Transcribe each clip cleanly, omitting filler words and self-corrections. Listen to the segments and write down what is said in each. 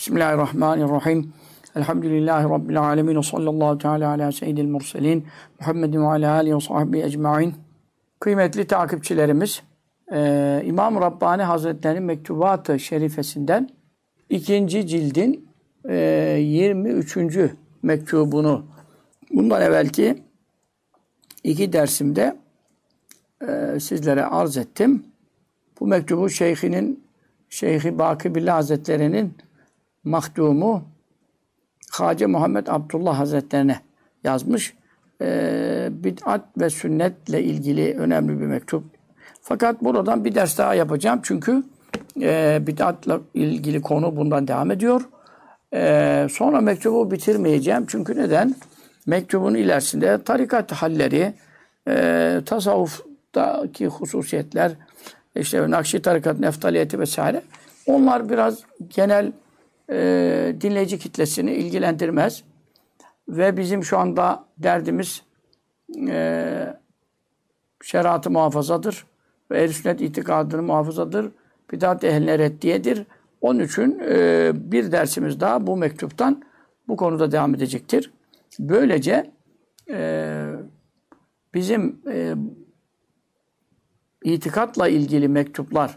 Bismillahirrahmanirrahim. Elhamdülillahi Rabbil alemin. Sallallahu teala ala seyyidil murselin. Muhammedin ve ala alihi ve sahbihi ecma'in. Kıymetli takipçilerimiz, İmam-ı Rabbani Hazretleri'nin Mektubat-ı Şerifesinden 2. cildin 23. mektubunu bundan evvelki 2 dersimde sizlere arz ettim. Bu mektubu Şeyh-i Bakıbillah Hazretleri'nin mahdumu Hacı Muhammed Abdullah Hazretlerine yazmış. Bid'at ve sünnetle ilgili önemli bir mektup. Fakat buradan bir ders daha yapacağım. Çünkü bid'atla ilgili konu bundan devam ediyor. Sonra mektubu bitirmeyeceğim. Çünkü neden? Mektubun ilerisinde tarikat halleri, tasavvuftaki hususiyetler, işte Nakşi tarikatının eftaliyeti vesaire. Onlar biraz genel dinleyici kitlesini ilgilendirmez. Ve bizim şu anda derdimiz şeriatı muhafazadır. Ve ehl-i sünnet itikadını muhafazadır. Bid'at ehline reddiyedir. Onun için bir dersimiz daha bu mektuptan bu konuda devam edecektir. Böylece bizim itikatla ilgili mektuplar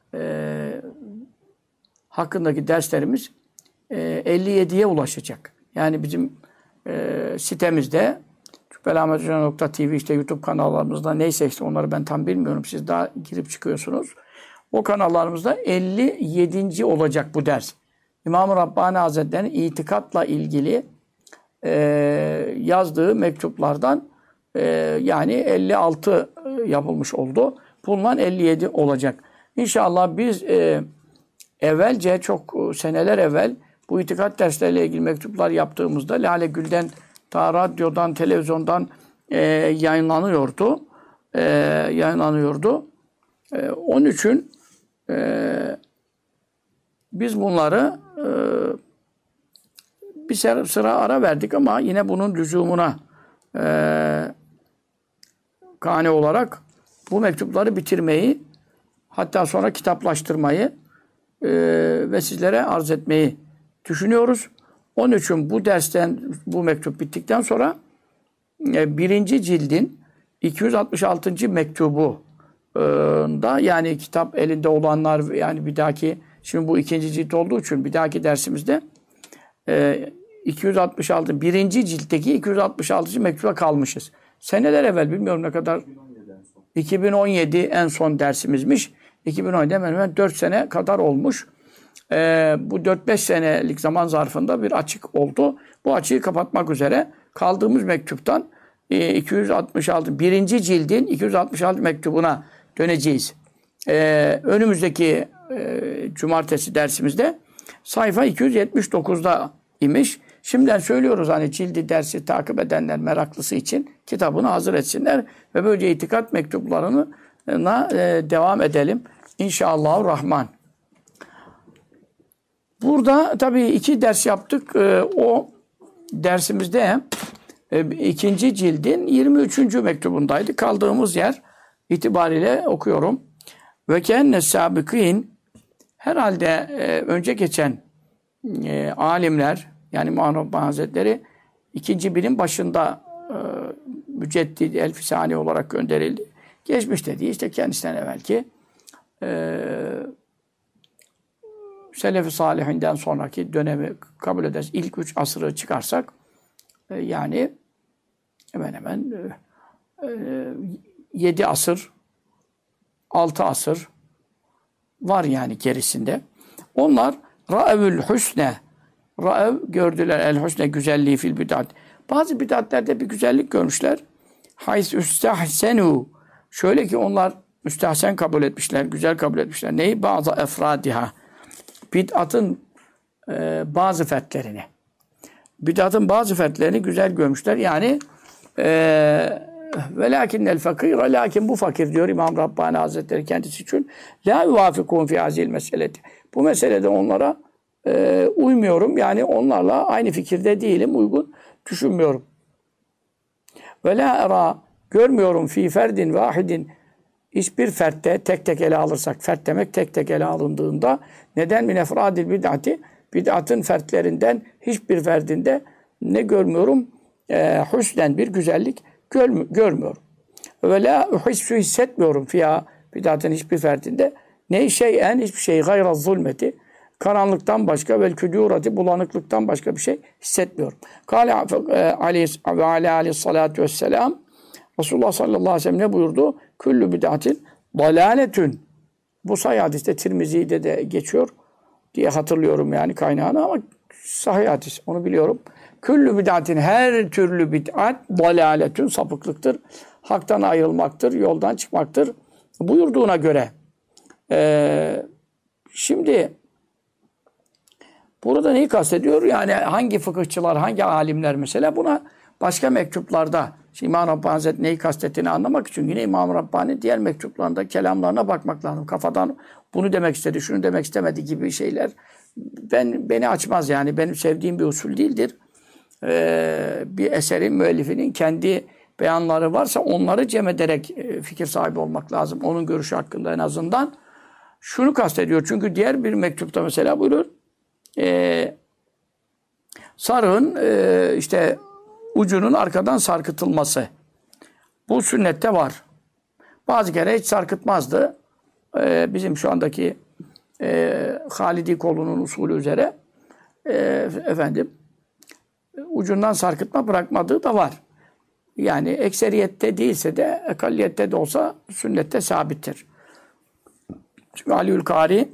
hakkındaki derslerimiz 57'ye ulaşacak. Yani bizim sitemizde cübbelahmethoca.tv işte YouTube kanallarımızda neyse işte onları ben tam bilmiyorum. Siz daha girip çıkıyorsunuz. O kanallarımızda 57. olacak bu ders. İmam-ı Rabbani Hazretleri'nin itikatla ilgili yazdığı mektuplardan yani 56 yapılmış oldu. Bundan 57 olacak. İnşallah biz evvelce çok seneler evvel bu itikat dersleriyle ilgili mektuplar yaptığımızda Lale Gül'den ta radyodan, televizyondan yayınlanıyordu. Onun için biz bunları bir sıra ara verdik ama yine bunun lüzumuna kane olarak bu mektupları bitirmeyi, hatta sonra kitaplaştırmayı ve sizlere arz etmeyi düşünüyoruz. Onun için bu dersten, bu mektup bittikten sonra 1. cildin 266. mektubu da, yani kitap elinde olanlar, yani bir dahaki, şimdi bu 2. cilt olduğu için bir dahaki dersimizde 266, 1. ciltteki 266. mektuba kalmışız. Seneler evvel, bilmiyorum ne kadar, 2017 en son dersimizmiş. 2017 hemen hemen 4 sene kadar olmuş. Bu 4-5 senelik zaman zarfında bir açık oldu. Bu açığı kapatmak üzere kaldığımız mektuptan 266, 1. cildin 266 mektubuna döneceğiz. Önümüzdeki cumartesi dersimizde sayfa 279'da imiş. Şimdiden söylüyoruz, hani cildi dersi takip edenler, meraklısı için kitabını hazır etsinler ve böylece itikat mektuplarına devam edelim. İnşallahurrahman. Burada tabii 2 ders yaptık. O dersimizde 2. cildin 23. mektubundaydı. Kaldığımız yer itibariyle okuyorum. Ve kenne sabikin, herhalde önce geçen alimler, yani İmam Rabbani Hazretleri 2. birin başında müceddid Elfisani olarak gönderildi. Geçmiş dediği işte kendisinden evvelki Selef-i Salihinden sonraki dönemi kabul ederiz. İlk 3 asırı çıkarsak yani hemen hemen 7 asır, 6 asır var yani gerisinde. Onlar ra'evül husne, ra'ev gördüler, el husne güzelliği fil bid'at. Bazı bid'atlerde bir güzellik görmüşler. Hays üstahsenu, şöyle ki onlar müstahsen kabul etmişler, güzel kabul etmişler. Neyi? Bazı efradiha, bid'atın bazı fertlerini. Bid'atın bazı fertlerini güzel görmüşler. Yani velakinnel fakir, lakin bu fakir diyor İmam Rabbani Hazretleri kendisi için, la yuvafikun fi hazil meseleti. Bu meselede onlara uymuyorum. Yani onlarla aynı fikirde değilim, uygun düşünmüyorum. Ve la era, görmüyorum fi ferdin vahidin, hiçbir fertte tek tek ele alırsak, fert demek tek tek ele alındığında, neden min efradil bid'ati, bid'atın fertlerinden hiçbir ferdinde ne görmüyorum? Hüsnen bir güzellik görmüyorum. Ve la uhissu hissetmiyorum fiyâ bid'atın hiçbir ferdinde. Ne şeyen hiçbir şey gayra zulmeti. Karanlıktan başka vel küdûrati bulanıklıktan başka bir şey hissetmiyorum. Kâle aleyhissalâtu vesselâm Resulullah sallallahu aleyhi ve sellem ne buyurdu? Küllü bid'atin dalâletün. Bu sahih hadiste Tirmizi'de de geçiyor diye hatırlıyorum yani kaynağını ama sahih hadis onu biliyorum. Küllü bid'atin her türlü bid'at dalâletün sapıklıktır. Haktan ayrılmaktır, yoldan çıkmaktır buyurduğuna göre. Şimdi burada neyi kastediyor? Yani hangi fıkıhçılar, hangi alimler mesela buna başka mektuplarda İmam Rabbani Hazretleri neyi kastettiğini anlamak için yine İmam Rabbani diğer mektuplarında kelamlarına bakmak lazım. Kafadan bunu demek istedi, şunu demek istemedi gibi şeyler beni açmaz yani. Benim sevdiğim bir usul değildir. Bir eserin müellifinin kendi beyanları varsa onları cem ederek fikir sahibi olmak lazım. Onun görüşü hakkında en azından. Şunu kastediyor. Çünkü diğer bir mektupta mesela buyurur. Sarığın işte ucunun arkadan sarkıtılması. Bu sünnette var. Bazı kere hiç sarkıtmazdı. Bizim şu andaki Halidi kolunun usulü üzere ucundan sarkıtma bırakmadığı da var. Yani ekseriyette değilse de ekalliyette de olsa sünnette sabittir. Çünkü Aliülkari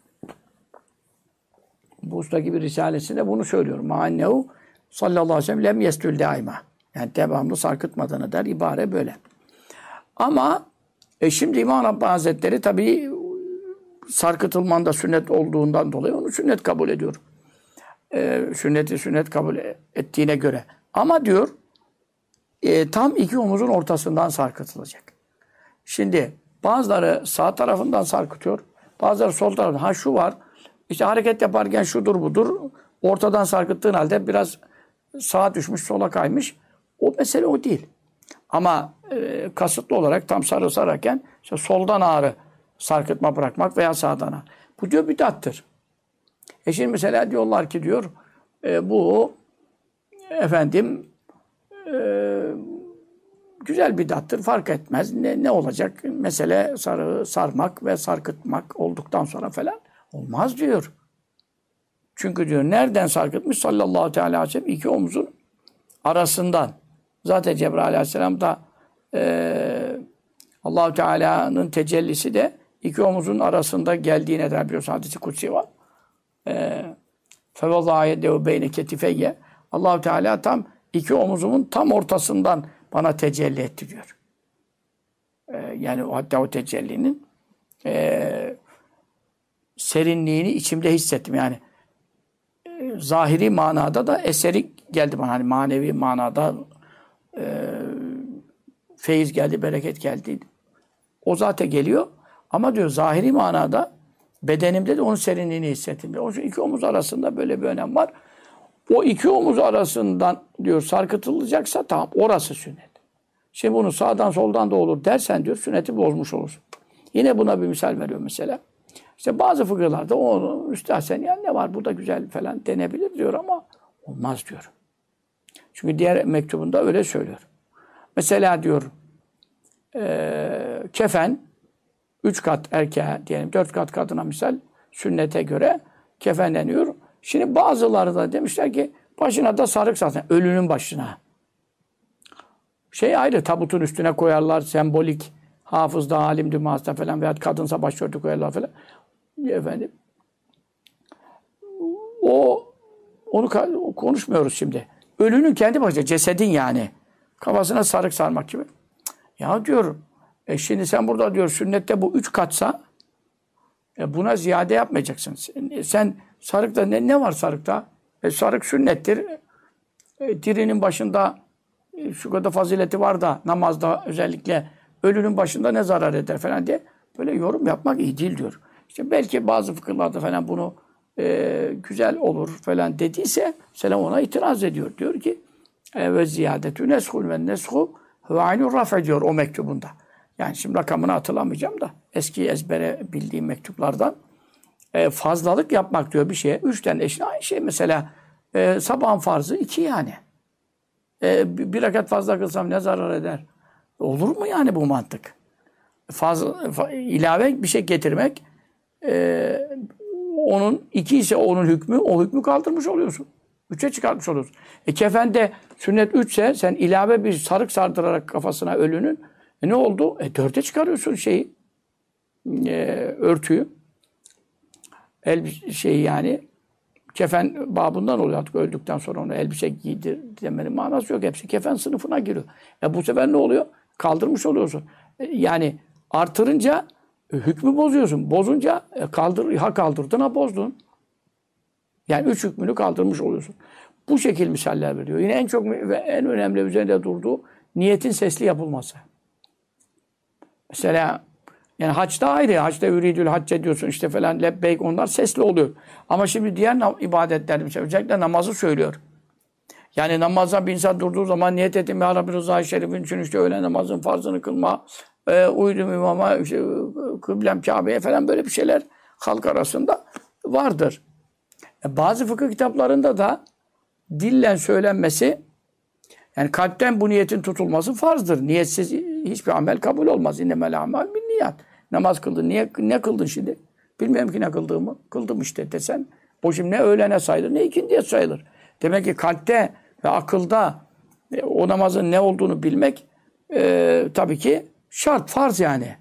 bu ustaki bir risalesinde bunu söylüyor. Ma'annehu sallallahu aleyhi ve sellem lem yestül daima. Yani devamlı sarkıtmadığını der. İbare böyle. Ama şimdi İmam Rabbani Hazretleri tabii sarkıtılmanın da sünnet olduğundan dolayı onu sünnet kabul ediyor. Sünneti sünnet kabul ettiğine göre. Ama diyor tam iki omuzun ortasından sarkıtılacak. Şimdi bazıları sağ tarafından sarkıtıyor. Bazıları sol tarafından. Ha şu var. İşte hareket yaparken şudur budur. Ortadan sarkıttığın halde biraz sağa düşmüş, sola kaymış. O mesele o değil. Ama kasıtlı olarak tam sararken işte soldan ağrı sarkıtma bırakmak veya sağdan ağrı. Bu diyor bid'attır. Şimdi mesela diyorlar ki diyor bu güzel bid'attır. Fark etmez. Ne olacak? Mesele sarığı sarmak ve sarkıtmak olduktan sonra falan olmaz diyor. Çünkü diyor nereden sarkıtmış? Sallallahu aleyhi ve sellem iki omuzun arasından. Zaten Cebrail aleyhisselam da Allah-u Teala'nın tecellisi de iki omuzun arasında geldiğine dair biliyorsun hadis-i kutsi var. فَوَضَعَ يَدَّهُ بَيْنَ كَتِفَيَّ Allah-u Teala tam iki omuzumun tam ortasından bana tecelli etti diyor. Yani hatta o tecellinin serinliğini içimde hissettim. Yani zahiri manada da eseri geldi bana. Hani manevi manada feyiz geldi, bereket geldi. O zaten geliyor. Ama diyor zahiri manada bedenimde de onun serinliğini hissettim. O iki omuz arasında böyle bir önem var. O iki omuz arasından diyor sarkıtılacaksa tamam orası sünnet. Şimdi bunu sağdan soldan da olur dersen diyor sünneti bozmuş olursun. Yine buna bir misal veriyor mesela. İşte bazı fıkıhlarda onu üstahsen yani ne var bu da güzel falan denebilir diyor ama olmaz diyor. Çünkü diğer mektubunda öyle söylüyor. Mesela diyor kefen 3 kat erkeğe diyelim 4 kat kadına misal sünnete göre kefenleniyor. Şimdi bazıları da demişler ki başına da sarık zaten ölünün başına. Şey ayrı tabutun üstüne koyarlar sembolik hafızda alimdi mazda falan veya kadınsa başörtü koyarlar falan. Efendim. Onu konuşmuyoruz şimdi. Ölünün kendi başına cesedin yani kafasına sarık sarmak gibi. Ya diyor şimdi sen burada diyor sünnette bu 3 katsa buna ziyade yapmayacaksın. Sen sarıkta ne var sarıkta? Sarık sünnettir. Dirinin başında şu kadar fazileti var da namazda özellikle ölünün başında ne zarar eder falan diye böyle yorum yapmak iyi değil diyor. İşte belki bazı fıkıhlarda falan bunu güzel olur falan dediyse selam ona itiraz ediyor. Diyor ki ve ziyadetü neshul ve neshu ve aynur raf diyor o mektubunda. Yani şimdi rakamını hatırlamayacağım da eski ezbere bildiğim mektuplardan fazlalık yapmak diyor bir şeye. 3'ten eşit aynı şey mesela. Sabahın farzı 2 yani. Bir rekat fazla kılsam ne zarar eder? Olur mu yani bu mantık? İlave bir şey getirmek onun 2 ise onun hükmü, o hükmü kaldırmış oluyorsun. 3'e çıkartmış oluyorsun. Kefende sünnet 3 ise sen ilave bir sarık sardırarak kafasına ölünün ne oldu? 4'e çıkarıyorsun şeyi. Örtüyü. Şeyi yani kefen babından oluyor artık öldükten sonra onu elbise giydir demenin manası yok. Hepsi kefen sınıfına giriyor. Bu sefer ne oluyor? Kaldırmış oluyorsun. Yani artırınca hükmü bozuyorsun. Bozunca ha kaldırdın ha bozdun. Yani 3 hükmünü kaldırmış oluyorsun. Bu şekil misaller veriyor. Yine en çok ve en önemli üzerinde durduğu niyetin sesli yapılması. Mesela yani haçta ayrı. Haçta üridül hac ediyorsun işte falan lebbeyk onlar sesli oluyor. Ama şimdi diğer ibadetler mesela özellikle namazı söylüyor. Yani namaza bir insan durduğu zaman niyet ettim ya Rabbi rızayı şerifin için işte öğle namazın farzını kılma, uydum imama, işte, kıblem Kabe'ye falan böyle bir şeyler halk arasında vardır. Bazı fıkıh kitaplarında da dillen söylenmesi yani kalpten bu niyetin tutulması farzdır. Niyetsiz hiçbir amel kabul olmaz. İnnemel amal bin niyat. Namaz kıldın. Ne kıldın şimdi? Bilmiyorum ki ne kıldığımı. Kıldım işte desen. O şimdi ne öğlene sayılır ne ikindiye sayılır. Demek ki kalpte ve akılda o namazın ne olduğunu bilmek tabii ki şart, farz yani.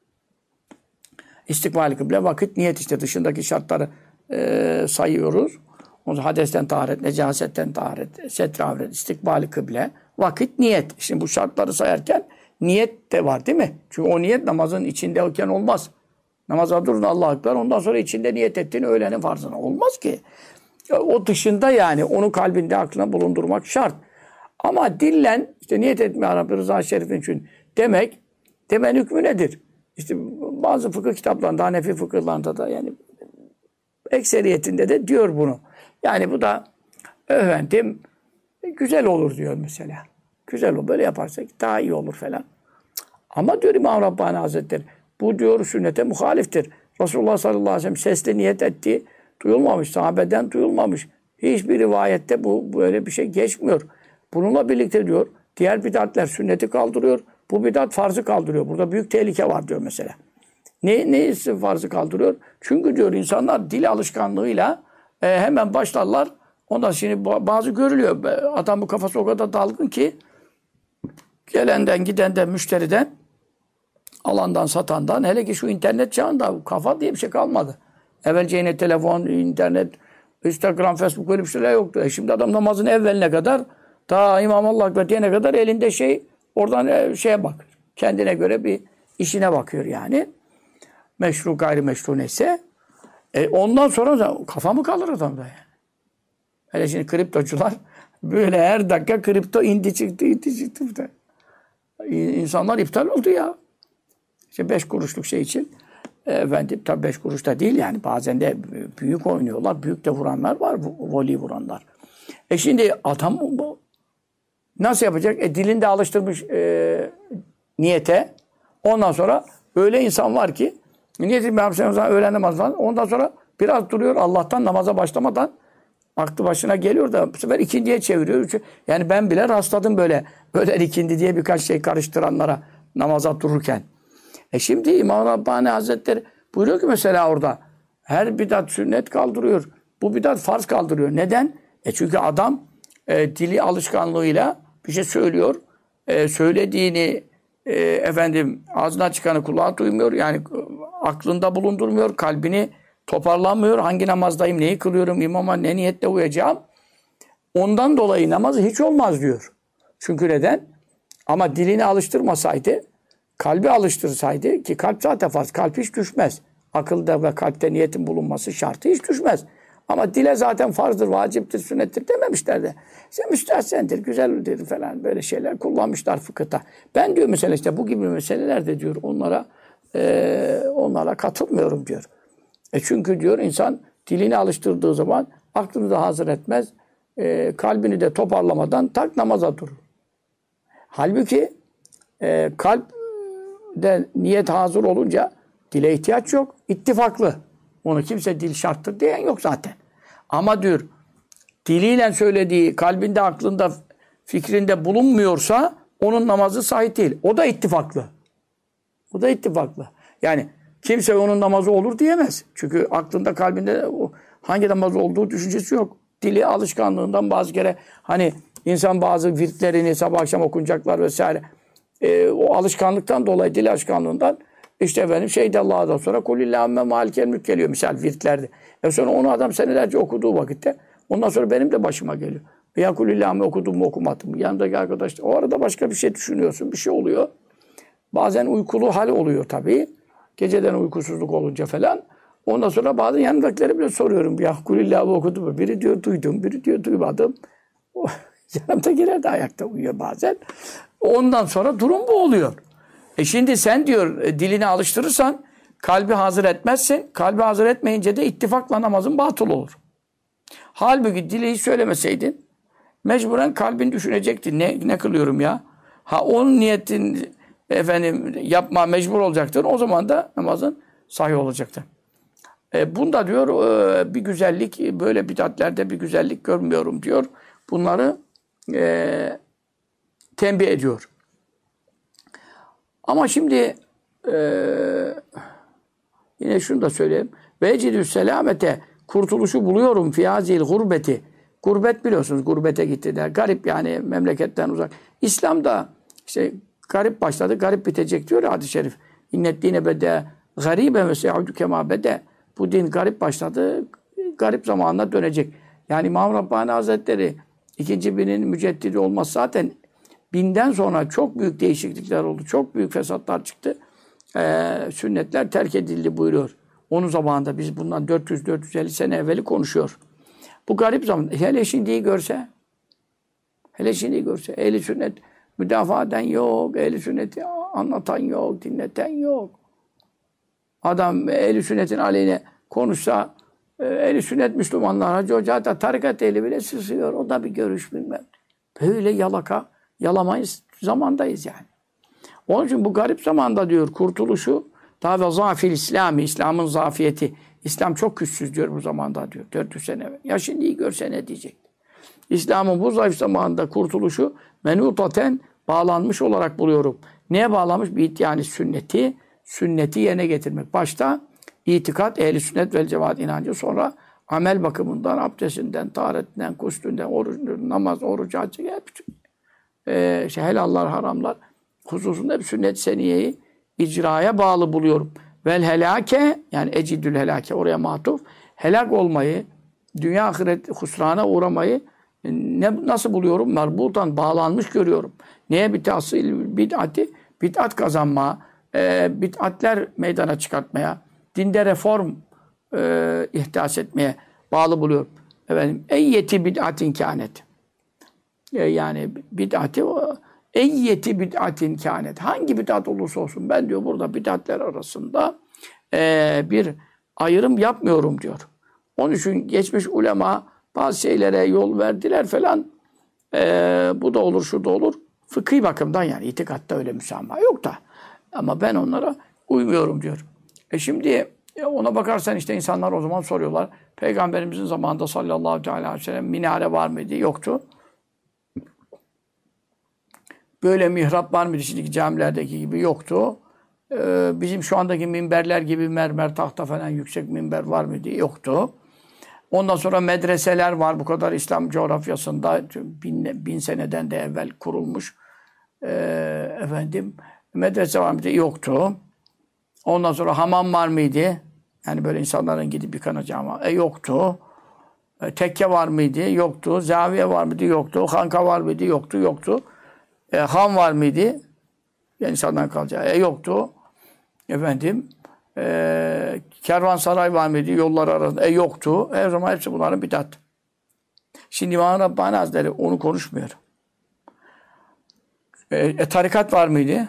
İstikbal-i kıble, vakit, niyet işte dışındaki şartları sayıyoruz. Onu hadesten taharet, necasetten taharet, setre avret, istikbal-i kıble, vakit, niyet. Şimdi bu şartları sayarken niyet de var değil mi? Çünkü o niyet namazın içindeyken olmaz. Namaza durun Allahu Ekber, ondan sonra içinde niyet ettiğin öğlenin farzına. Olmaz ki. O dışında yani onu kalbinde aklına bulundurmak şart. Ama dillen işte niyet etme Rabbi rıza şerifin için demen hükmü nedir? İşte bazı fıkıh kitaplarında, Hanefi fıkıhlarında da yani ekseriyetinde de diyor bunu. Yani bu da efendim güzel olur diyor mesela. Güzel olur. Böyle yaparsak daha iyi olur falan. Ama diyor İmam Rabbani Hazretleri bu diyor sünnete muhaliftir. Resulullah sallallahu aleyhi ve sellem sesle niyet ettiği duyulmamış. Sahabeden duyulmamış. Hiçbir rivayette bu böyle bir şey geçmiyor. Bununla birlikte diyor diğer bid'atler sünneti kaldırıyor. Bu bid'at farzı kaldırıyor. Burada büyük tehlike var diyor mesela. Ne farzı kaldırıyor? Çünkü diyor insanlar dil alışkanlığıyla hemen başlarlar. Ondan şimdi bazı görülüyor. Adamın kafası o kadar dalgın ki gelenden, gidenden, müşteriden, alandan, satandan hele ki şu internet çağında kafa diye bir şey kalmadı. Evvelce yine telefon, internet, Instagram, Facebook öyle bir şeyler yoktu. Şimdi adam namazın evveline kadar ta İmam Allah Ekber diyene kadar elinde oradan şeye bak. Kendine göre bir işine bakıyor yani. Meşru gayrimeşru neyse. Ondan sonra kafa mı kalır adamda yani? Hele şimdi kriptocular böyle her dakika kripto indi çıktı. İnsanlar iptal oldu ya. İşte 5 kuruşluk şey için. Efendim tabii 5 kuruş da değil yani. Bazen de büyük oynuyorlar. Büyük de vuranlar var. Voley vuranlar. Şimdi adam bu nasıl yapacak? Dilinde alıştırmış niyete. Ondan sonra öyle insan var ki niyetim yapacağım öğlen namazı falan. Ondan sonra biraz duruyor Allah'tan namaza başlamadan aklı başına geliyor da bu sefer ikindiye çeviriyor. Yani ben bile rastladım böyle ikindi diye birkaç şey karıştıranlara namaza dururken. Şimdi İmam Rabbani Hazretleri buyuruyor ki mesela orada her bidat sünnet kaldırıyor. Bu bidat farz kaldırıyor. Neden? Çünkü adam dili alışkanlığıyla bir şey söylüyor. Söylediğini ağzından çıkanı kulağı duymuyor. Yani aklında bulundurmuyor. Kalbini toparlanmıyor. Hangi namazdayım, neyi kılıyorum, imama ne niyetle uyacağım. Ondan dolayı namazı hiç olmaz diyor. Çünkü neden? Ama dilini alıştırmasaydı, kalbi alıştırsaydı ki kalp zaten farz. Kalp hiç düşmez. Akılda ve kalpte niyetin bulunması şartı hiç düşmez. Ama dile zaten farzdır, vaciptir, sünnettir dememişler de. İşte müstehsendir, güzeldir falan böyle şeyler kullanmışlar fıkıhta. Ben diyor mesela işte bu gibi meseleler de diyor onlara katılmıyorum diyor. Çünkü diyor insan dilini alıştırdığı zaman aklını da hazır etmez. Kalbini de toparlamadan tak namaza durur. Halbuki kalpde niyet hazır olunca dile ihtiyaç yok. İttifaklı. Onu kimse dil şarttır diyen yok zaten. Ama diyor diliyle söylediği kalbinde, aklında, fikrinde bulunmuyorsa onun namazı sahih değil. O da ittifaklı. O da ittifaklı. Yani kimse onun namazı olur diyemez. Çünkü aklında, kalbinde hangi namazı olduğu düşüncesi yok. Dili alışkanlığından bazı kere hani insan bazı virtlerini sabah akşam okunacaklar vesaire. O alışkanlıktan dolayı, dil alışkanlığından işte efendim Allah'dan sonra kulillâhimme malikel mülk geliyor misal virtlerde. Sonra onu adam senelerce okuduğu vakitte ondan sonra benim de başıma geliyor. Ya kulillâhimme okudum mu okumadım mı? Yanındaki arkadaş o arada başka bir şey düşünüyorsun. Bir şey oluyor. Bazen uykulu hal oluyor tabii. Geceden uykusuzluk olunca falan. Ondan sonra bazen yanımdakileri bile soruyorum. Ya kulillâhimme okudum mu? Biri diyor duydum, biri diyor duymadım. Yanımdakiler de ayakta uyuyor bazen. Ondan sonra durum bu oluyor. Şimdi sen diyor dilini alıştırırsan kalbi hazır etmezsin. Kalbi hazır etmeyince de ittifakla namazın batıl olur. Halbuki dili hiç söylemeseydin mecburen kalbin düşünecekti. Ne kılıyorum ya? Onun niyetin efendim yapma mecbur olacaktır. O zaman da namazın sahih olacaktır. Bunda diyor bir güzellik, böyle bid'atlerde bir güzellik görmüyorum diyor. Bunları tembih ediyor. Ama şimdi yine şunu da söyleyeyim. Vecidü selamete kurtuluşu buluyorum fiyazil gurbeti. Gurbet biliyorsunuz gurbete gitti der. Garip yani memleketten uzak. İslam'da işte garip başladı, garip bitecek diyor hadis-i şerif. İnnet dine bede garibe ve seyaudu kema bede. Bu din garip başladı, garip zamanına dönecek. Yani İmam Rabbani Hazretleri ikinci binin müceddidi olması zaten binden sonra çok büyük değişiklikler oldu. Çok büyük fesatlar çıktı. Sünnetler terk edildi buyuruyor. Onun zamanında biz bundan 400-450 sene evveli konuşuyor. Bu garip zaman. Hele şimdiyi görse, ehli sünnet müdafaa eden yok, ehli sünneti anlatan yok, dinleten yok. Adam ehli sünnetin aleyhine konuşsa, ehli sünnet Müslümanlar, Hacı Hoca da tarikat ehli bile sızıyor. O da bir görüş bilmem. Böyle yalamayız zamandayız yani. Onun için bu garip zamanda diyor kurtuluşu daha ve zafil İslami, İslam'ın zafiyeti. İslam çok güçsüz diyor bu zamanda diyor. 400 sene evvel. Ya şimdi iyi görse ne diyecek? İslam'ın bu zayıf zamanında kurtuluşu menutaten bağlanmış olarak buluyorum. Neye bağlanmış? Bir yani sünneti yerine getirmek. Başta itikat, ehli sünnet vel cemaat inancı, sonra amel bakımından, abdestinden, taharetinden, kuslünden, orucundan, namaz, oruç, hacı, helallar, haramlar hususunda hep sünnet seniyeyi icraya bağlı buluyorum. Vel helake, yani ecidül helake, oraya matuf, helak olmayı, dünya ahiret husrana uğramayı nasıl buluyorum? Merbutan, bağlanmış görüyorum. Neye bitahsil bid'ati? Bid'at kazanma, bid'atler meydana çıkartmaya, dinde reform ihdas etmeye bağlı buluyorum. Efendim, eyyeti bid'atin kânet. Yani bid'ati eyyeti bid'atin kânet. Hangi bid'at olursa olsun ben diyor burada bid'atler arasında bir ayrım yapmıyorum diyor. Onun için geçmiş ulema bazı şeylere yol verdiler falan. Bu da olur, şu da olur. Fıkhi bakımdan yani itikatta öyle müsamaha yok da. Ama ben onlara uymuyorum diyor. Şimdi ona bakarsan işte insanlar o zaman soruyorlar. Peygamberimizin zamanında sallallahu aleyhi ve sellem minare var mıydı? Yoktu. Böyle mihrap var mıydı? Şimdiki camilerdeki gibi yoktu. Bizim şu andaki minberler gibi mermer, tahta falan yüksek minber var mıydı? Yoktu. Ondan sonra medreseler var. Bu kadar İslam coğrafyasında bin seneden de evvel kurulmuş. Medrese var mıydı? Yoktu. Ondan sonra hamam var mıydı? Yani böyle insanların gidip yıkanacağı ama yoktu. Tekke var mıydı? Yoktu. Zaviye var mıydı? Yoktu. Hanka var mıydı? Yoktu. Han var mıydı? Yani insanların kalacağı. Yoktu. Kervansaray var mıydı? Yollar arasında. Yoktu. Her zaman hepsi bunların bid'at. Şimdi İmam Rabbani Hazretleri onu konuşmuyor. Tarikat var mıydı?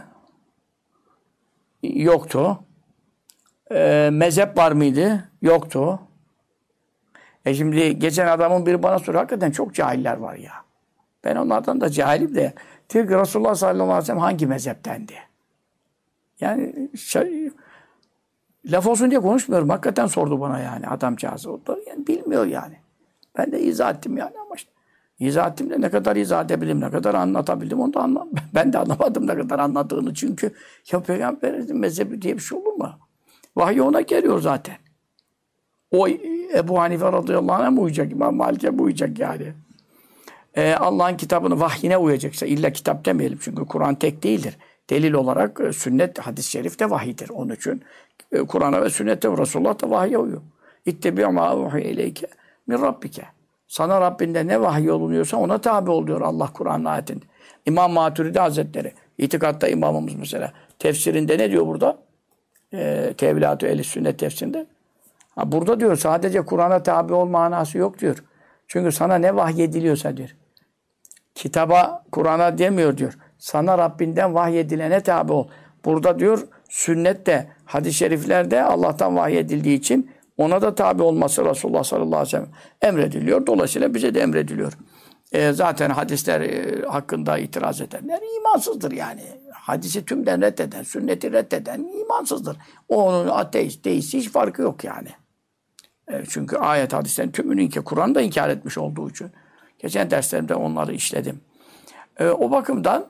Yoktu. Mezhep var mıydı? Yoktu. Şimdi geçen adamın biri bana soruyor. Hakikaten çok cahiller var ya. Ben onlardan da cahilim de. Diyor ki Resulullah sallallahu aleyhi ve sellem hangi mezheptendi? Yani Laf olsun diye konuşmuyorum. Hakikaten sordu bana yani adamcağız. O da yani bilmiyor yani. Ben de izah ettim yani ama işte. İzah ettim de ne kadar izah edebildim, ne kadar anlatabildim onu da ben de anlamadım ne kadar anladığını. Çünkü ya Peygamberimizin mezhebi diye bir şey olur mu? Vahiy ona geliyor zaten. O Ebu Hanife radıyallahu anh'a mı uyacak? İmam Malik'e mi uyacak yani? Allah'ın kitabını vahyine uyacaksa illa kitap demeyelim. Çünkü Kur'an tek değildir. Delil olarak sünnet, hadis-i şerif de vahidir. Onun için Kur'an'a ve sünnete ve Resulullah da vahye uyuyor. İttebi' mâ uhiye ileyke min rabbike. Sana Rabbinde ne vahiy olunuyorsa ona tabi ol diyor Allah Kur'an ayetinde. İmam Maturidi Hazretleri, itikatta imamımız mesela. Tefsirinde ne diyor burada? Tevhilat-ı Ehl-i Sünnet tefsirinde. Burada diyor sadece Kur'an'a tabi ol manası yok diyor. Çünkü sana ne vahyediliyorsa diyor. Kitaba, Kur'an'a demiyor diyor. Sana Rabbinden vahyedilene tabi ol. Burada diyor sünnette, hadis-i şeriflerde Allah'tan vahyedildiği için ona da tabi olması Resulullah sallallahu aleyhi ve sellem emrediliyor. Dolayısıyla bize de emrediliyor. Zaten hadisler hakkında itiraz edenler imansızdır yani. Hadisi tümden reddeden, sünneti reddeden imansızdır. Onun ateist, deist hiç farkı yok yani. Çünkü ayet hadislerin tümünü Kur'an'ı da inkar etmiş olduğu için. Geçen derslerimde onları işledim. O bakımdan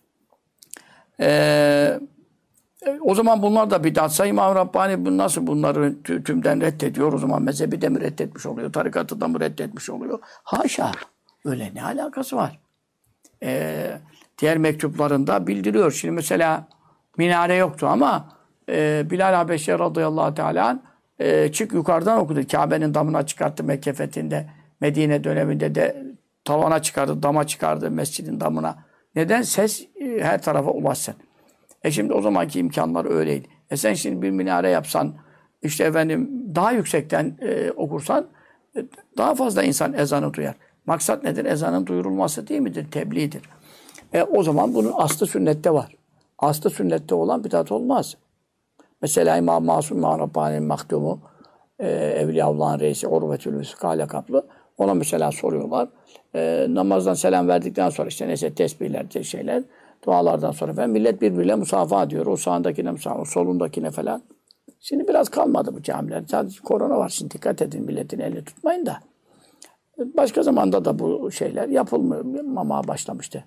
o zaman bunlar da bid'atsa İmam Rabbani nasıl bunları tümden reddediyor? O zaman mezhebi de mi reddetmiş oluyor? Tarikatı da mı reddetmiş oluyor? Haşa. Öyle ne alakası var? Diğer mektuplarında bildiriyor. Şimdi mesela minare yoktu ama Bilal Habeşi radıyallahu teala çık yukarıdan okudu. Kabe'nin damına çıkarttı Mekke fethinde. Medine döneminde de tavana çıkardı, dama çıkardı mescidin damına. Neden? Ses her tarafa ulaşsın. Şimdi o zamanki imkanlar öyleydi. Sen şimdi bir minare yapsan, işte efendim daha yüksekten okursan daha fazla insan ezanı duyar. Maksat nedir? Ezanın duyurulması değil midir? Tebliğdir. O zaman bunun aslı sünnette var. Aslı sünnette olan bid'at olmaz. Mesela İmam Masum Rabbani'nin mahdumu Evliyaullah'ın reisi Urvetül Vüska lakaplı. Ona mesela soruyorlar. Namazdan selam verdikten sonra işte neyse tesbihler, şeyler, dualardan sonra ben millet birbiriyle musafaha diyor. O sağındakine musafaha, o solundakine falan. Şimdi biraz kalmadı bu camiler. Sadece korona var. Şimdi dikkat edin milletin elini tutmayın da. Başka zamanda da bu şeyler yapılmamaya başlamıştı.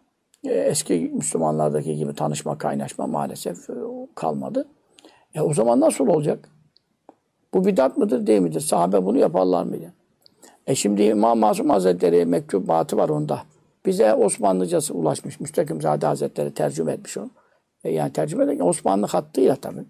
Eski Müslümanlardaki gibi tanışma, kaynaşma maalesef kalmadı. O zaman nasıl olacak? Bu bid'at mıdır, değil midir? Sahabe bunu yaparlar mıydı? Şimdi İmam Masum Hazretleri mektubatı var onda. Bize Osmanlıcası ulaşmış. Müstakimzade Hazretleri tercüme etmiş onu. Yani tercüme ederken Osmanlı hattıyla tabii.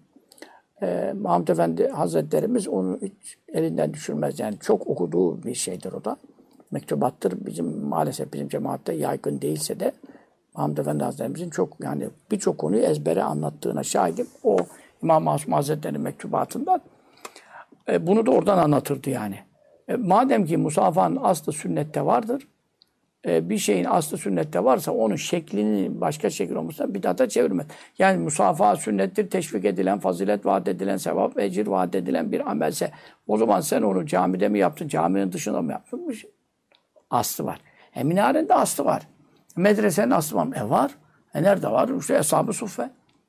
Mahmud Efendi Hazretlerimiz onu hiç elinden düşürmez. Yani çok okuduğu bir şeydir o da. Mektubattır. Maalesef bizim cemaatte yaygın değilse de Mahmud Efendi Hazretlerimizin çok yani birçok konuyu ezbere anlattığına şahidim. O İmam Masum Hazretleri'nin mektubatından. Bunu da oradan anlatırdı yani. Madem ki musafahanın aslı sünnette vardır, bir şeyin aslı sünnette varsa onun şeklini başka şekil olmuşsa bid'ata çevirmez. Yani musafaha sünnettir, teşvik edilen, fazilet vaat edilen, sevap ve ecir vaat edilen bir amelse. O zaman sen onu camide mi yaptın, caminin dışında mı yaptın? Aslı var. Minarenin de aslı var. Medresenin aslı var. Var. Nerede var? İşte Eshab-ı Suffe.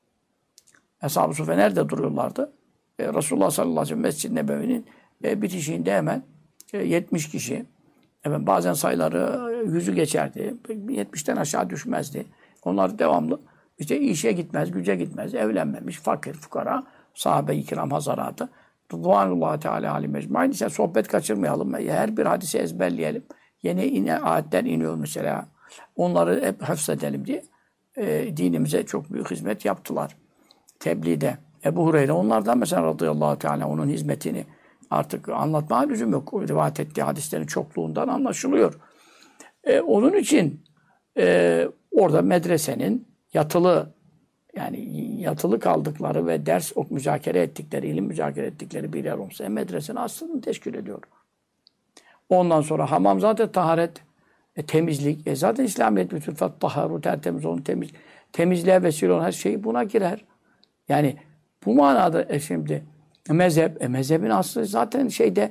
Eshab-ı Suffe nerede duruyorlardı? Resulullah sallallahu aleyhi ve sellem Mescid-i Nebevi'nin bitişiğinde hemen 70 kişi. Evet, bazen sayıları 100'ü geçerdi. 70'ten aşağı düşmezdi. Onlar devamlı işte işe gitmez, güce gitmez, evlenmemiş, fakir, fukara, sahabe-i kiram hazaratı. Rıdvanullahi Teala alim mecmain. İşte sohbet kaçırmayalım. Her bir hadisi ezberleyelim. Yeni ayetler iniyor mesela. Onları hep hafzedelim diye dinimize çok büyük hizmet yaptılar. Tebliğde. Ebu Hureyre onlardan mesela radıyallahu teala onun hizmetini artık anlatmaya lüzum yok. O rivayet ettiği hadislerin çokluğundan anlaşılıyor. Onun için orada medresenin yatılı yani yatılı kaldıkları ve ders müzakere ettikleri, ilim müzakere ettikleri bir yer olsa medresenin aslını teşkil ediyor. Ondan sonra hamam zaten taharet, temizlik. Zaten İslamiyet bütün taharu tertemiz olun, temizliğe vesile olan her şey buna girer. Yani bu manada şimdi mezhebin aslı zaten şeyde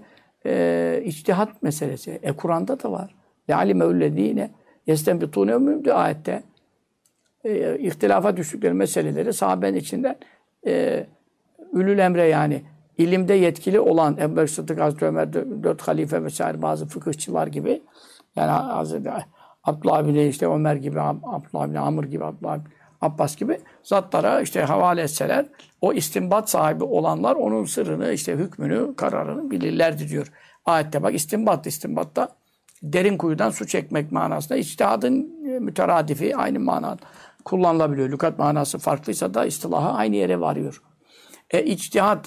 içtihat meselesi. Kur'an'da da var. Le'alimevlezîne yestenbitûne ümmüm diyor ayette. İhtilafa düştükleri meseleleri sahabenin içinden ülül emre yani ilimde yetkili olan Ebu Bekir Sıddık, Hazreti Ömer, dört halife vesaire bazı fıkıhçılar gibi yani Hazreti Abdullah bin işte Ömer gibi, Abdullah bin Amr gibi, Abdullah bin Abbas gibi zatlara işte havale etseler o istinbat sahibi olanlar onun sırrını işte hükmünü, kararını bilirlerdi diyor. Ayette bak istinbatta derin kuyudan su çekmek manasında içtihadın müteradifi aynı manada kullanılabiliyor. Lügat manası farklıysa da istilaha aynı yere varıyor. İçtihat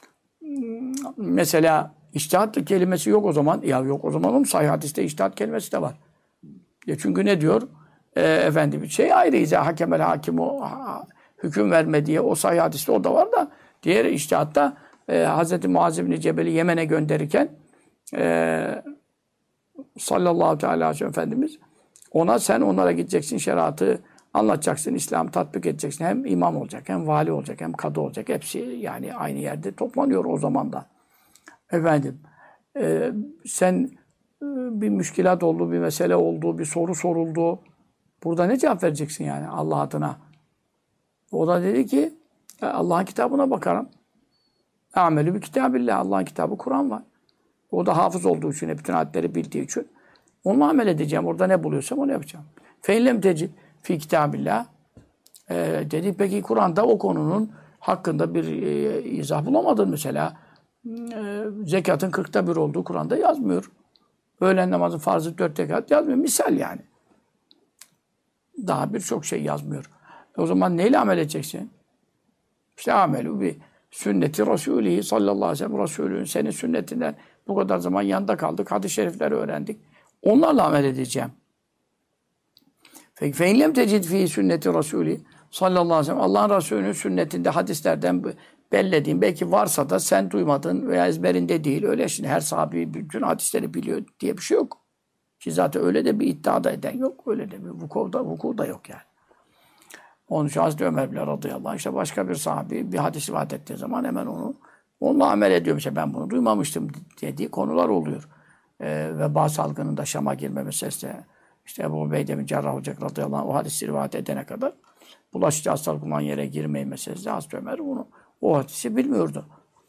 mesela içtihat kelimesi yok o zaman. Ya yok o zaman sahih hadiste içtihat kelimesi de var. Çünkü ne diyor? Efendim bir şey ayrı. İzâ hakemel hakimu hüküm verme diye o sahih hadiste o da var da diğer içtihatta Hz. Muaz bin Cebel'i Yemen'e gönderirken sallallahu teala aleyhi ve sellem Efendimiz sen onlara gideceksin şeriatı anlatacaksın, İslam'ı tatbik edeceksin. Hem imam olacak, hem vali olacak, hem kadı olacak. Hepsi yani aynı yerde toplanıyor o zaman da. Efendim, sen bir müşkilat oldu, bir mesele oldu, bir soru soruldu. Burada ne cevap vereceksin yani Allah adına? O da dedi ki, Allah'ın kitabına bakarım. Amelü bi kitabillah. Allah'ın kitabı Kur'an var. O da hafız olduğu için, bütün ayetleri bildiği için. Onunla amel edeceğim. Orada ne buluyorsam onu yapacağım. Fe'inlem tecid fi kitabillah. Dedi peki Kur'an'da o konunun hakkında bir izah bulamadın mesela. Zekatın 1/40 olduğu Kur'an'da yazmıyor. Öğlen namazın farzı 4 rekat yazmıyor. Misal yani. Daha birçok şey yazmıyor. O zaman neyle amel edeceksin? İşte amelü bir sünneti Resulü sallallahu aleyhi ve sellem Resulü'nün senin sünnetinden bu kadar zaman yanında kaldık. Hadis-i şerifleri öğrendik. Onlarla amel edeceğim. Fe lem tecid fi sünneti Resulü sallallahu aleyhi ve sellem Allah'ın Resulü'nün sünnetinde hadislerden bellediğin belki varsa da sen duymadın veya ezberinde değil. Öyle şimdi her sahabi bütün hadisleri biliyor diye bir şey yok. Ki zaten öyle de bir iddia da eden yok. Öyle de bir vuku da yok yani. Onun için Hazreti Ömer bile radıyallahu anh işte başka bir sahabi bir hadis rivayet ettiği zaman hemen onunla amel ediyor. Mesela ben bunu duymamıştım dediği konular oluyor. Veba salgınında Şam'a girme meselesi. İşte Ebu Ubeyde bin Cerrah olacak radıyallahu anh o hadisi rivayet edene kadar bulaşıcı hastalık olan yere girmeyi meselesi. Hazreti Ömer o hadisi bilmiyordu.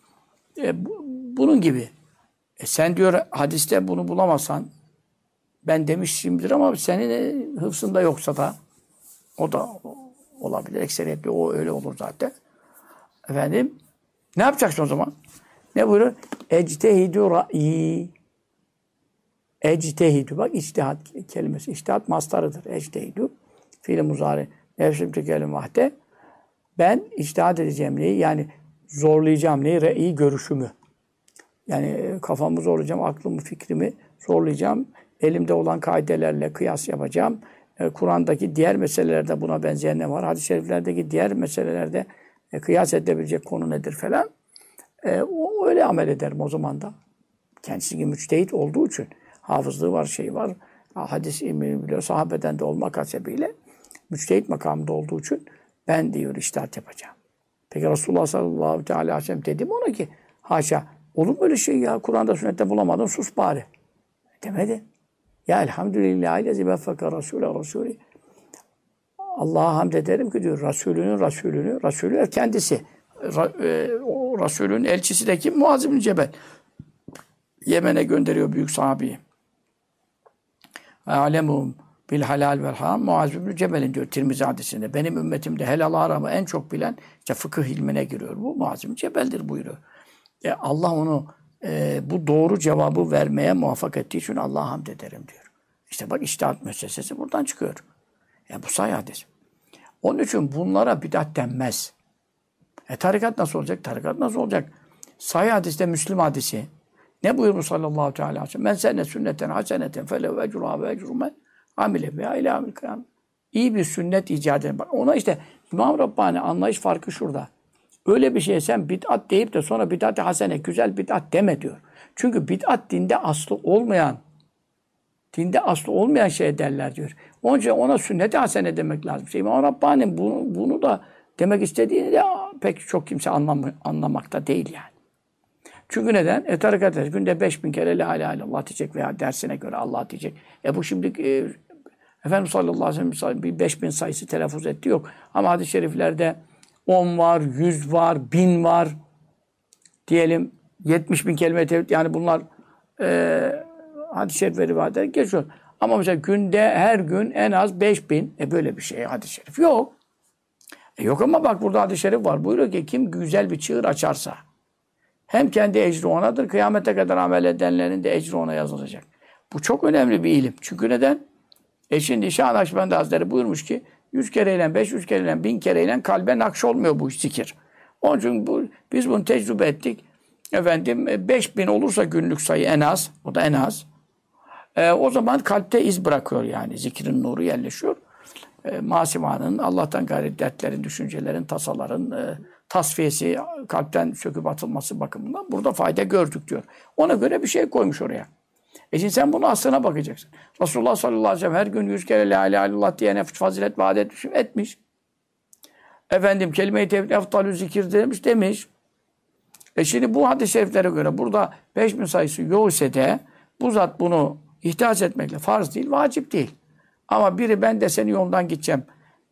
Bunun gibi. Sen diyor hadiste bunu bulamazsan ben demişimdir ama senin hıfzında yoksa da o da olabilir. Ekseriyetle o öyle olur zaten. Efendim ne yapacaksın o zaman? Ne buyuruyor? Ectehidü ra'i. Ectehidü. Bak içtihat kelimesi. İçtihat mastarıdır. Ectehidü. Fiil-i muzari. Nefsim tükelim vahde. Ben içtihat edeceğim neyi? Yani zorlayacağım neyi? Re'i görüşümü. Yani kafamı zorlayacağım, aklımı, fikrimi zorlayacağım. Elimde olan kaidelerle kıyas yapacağım. Kur'an'daki diğer meselelerde buna benzeyen ne var? Hadis-i şeriflerdeki diğer meselelerde kıyas edilebilecek konu nedir falan. O öyle amel ederim o zaman da. Kendisi gibi müçtehit olduğu için. Hafızlığı var, şey var. Hadis ilmini biliyor. Sahabeden de olmak hasebiyle müçtehit makamında olduğu için ben diyor içtihat yapacağım. Peki Resulullah sallallahu aleyhi ve sellem dedi mi ona ki haşa olur böyle şey ya Kur'an'da sünnette bulamadın sus bari. Demedi. Ya elhamdülillahi lezi veffeka Resulü. Allah'a hamd ederim ki diyor Resulü kendisi. O Resulün elçisi de kim? Muaz bin Cebel. Yemen'e gönderiyor büyük sahabeyi. Alemum bil halal vel haram Muaz bin Cebel'in diyor Tirmizi hadisinde. Benim ümmetimde helal haramı en çok bilen işte fıkıh ilmine giriyor. Bu Muaz bin Cebel'dir buyuruyor. Allah onu bu doğru cevabı vermeye muvaffak ettiği için Allah'a hamd ederim diyor. İşte bak içtihat müessesesi buradan çıkıyor. Bu sahih hadis. Onun için bunlara bid'at denmez. Tarikat nasıl olacak? Tarikat nasıl olacak? Sahih hadiste Müslim hadisi. Ne buyurmuş sallallahu aleyhi ve sellem? Men senne sünneten haseneten felev ecruha ve ecru men amile biha ila amil kıyam. İyi bir sünnet icat edin. Bak ona işte İmam Rabbani anlayış farkı şurada. Öyle bir şeye sen bid'at deyip de sonra bid'at-ı hasene, güzel bid'at deme diyor. Çünkü bid'at dinde aslı olmayan şey derler diyor. Onun için ona sünnet-i hasene demek lazım. İmam Rabbani bunu da demek istediğini de pek çok kimse anlamakta değil yani. Çünkü neden? Tarikat günde 5000 kere la ilahe illallah diyecek veya dersine göre Allah diyecek. Bu şimdi Efendimiz sallallahu aleyhi ve sellem bir 5000 sayısı telaffuz etti yok. Ama hadis-i şeriflerde 10 var, 100 var, 1000 var. Diyelim 70 bin kelime tevhid. Yani bunlar hadis-i şerif ve rivayetler geçiyor. Ama mesela günde her gün en az 5000 böyle bir şey hadis-i şerif yok. Yok ama bak burada hadis-i şerif var. Buyuruyor ki kim güzel bir çığır açarsa hem kendi ecri onadır, kıyamete kadar amel edenlerin de ecri ona yazılacak. Bu çok önemli bir ilim. Çünkü neden? Şimdi Şah Nakşibendi Hazretleri buyurmuş ki 100 kereyle, 500 kereyle, 1000 kereyle kalbe nakş olmuyor bu zikir. Onun için biz bunu tecrübe ettik. Efendim 5000 olursa günlük sayı en az, o da en az. O zaman kalpte iz bırakıyor yani. Zikrin nuru yerleşiyor. Masivanın, Allah'tan gayret dertlerin, düşüncelerin, tasaların tasfiyesi, kalpten söküp atılması bakımından burada fayda gördük diyor. Ona göre bir şey koymuş oraya. Şimdi sen bunu aslına bakacaksın. Resulullah sallallahu aleyhi ve sellem her gün 100 kere la ilahe illallah diyene fazilet vaat etmiş. Efendim kelime-i tevhid eftalü zikir demiş. Şimdi bu hadis-i şeriflere göre burada 5000 sayısı yok ise de bu zat bunu ihtiyaç etmekle farz değil, vacip değil. Ama biri ben de senin yolundan gideceğim.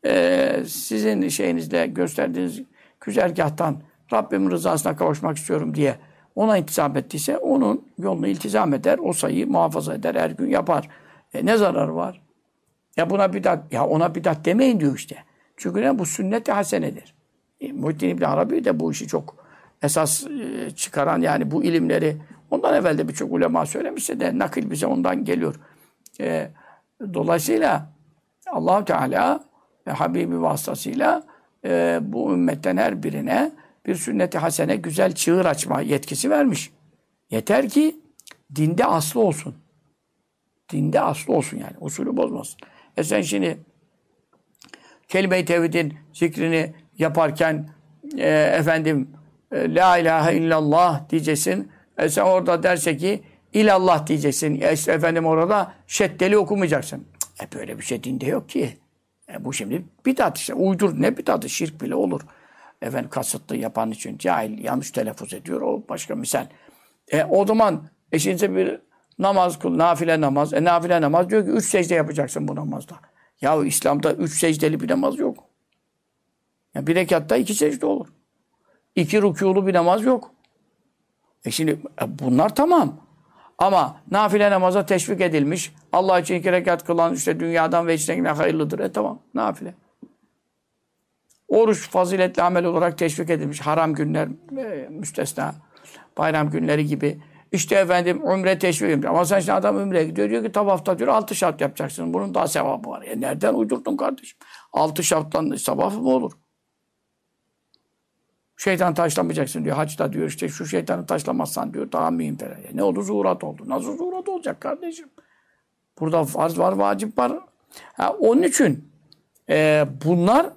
Sizin şeyinizle gösterdiğiniz güzergâhtan Rabbimin rızasına kavuşmak istiyorum diye ona iltizam ettiyse onun yolunu iltizam eder, o sayıyı muhafaza eder, her gün yapar. Ne zararı var? Ya buna bidat, ya ona bidat demeyin diyor işte. Çünkü ne? Bu sünnet-i hasenedir. Muhittin İbn Arabi de bu işi çok esas çıkaran yani bu ilimleri ondan evvel de birçok ulema söylemişse de nakil bize ondan geliyor. Dolayısıyla Allah-u Teala ve Habibi vasıtasıyla bu ümmetten her birine bir sünnet-i hasene güzel çığır açma yetkisi vermiş. Yeter ki dinde aslı olsun. Dinde aslı olsun yani. Usulü bozmasın. Sen şimdi kelime-i tevhidin zikrini yaparken la ilahe illallah diyeceksin. Sen orada derse ki ilallah diyeceksin. Orada şeddeli okumayacaksın. Böyle bir şey dinde yok ki. Bu şimdi bidat işte. Uydur ne bidatı? Şirk bile olur. Kasıtlı yapan için cahil yanlış telaffuz ediyor. O başka misal. O zaman eşinize bir namaz kıl, nafile namaz. Nafile namaz diyor ki 3 secde yapacaksın bu namazda. Ya İslam'da 3 secdeli bir namaz yok. Bir rekatta 2 secde olur. 2 rükûlu bir namaz yok. Şimdi bunlar tamam. Ama nafile namaza teşvik edilmiş. Allah için 2 rekat kılan işte dünyadan ve içine hayırlıdır. Tamam nafile. Oruç faziletli amel olarak teşvik edilmiş. Haram günler müstesna. Bayram günleri gibi. İşte umre teşvik edilmiş. Ama sen şimdi adam umreye gidiyor diyor ki tavafta diyor 6 şart yapacaksın. Bunun daha sevabı var. Nereden uydurdun kardeşim? 6 şarttan sevabı mı olur? Şeytan taşlamayacaksın diyor. Hacda diyor işte şu şeytanı taşlamazsan diyor daha mühim falan. Ne oldu? Zuhurat oldu. Nasıl zuhurat olacak kardeşim? Burada farz var, vacip var. Onun için bunlar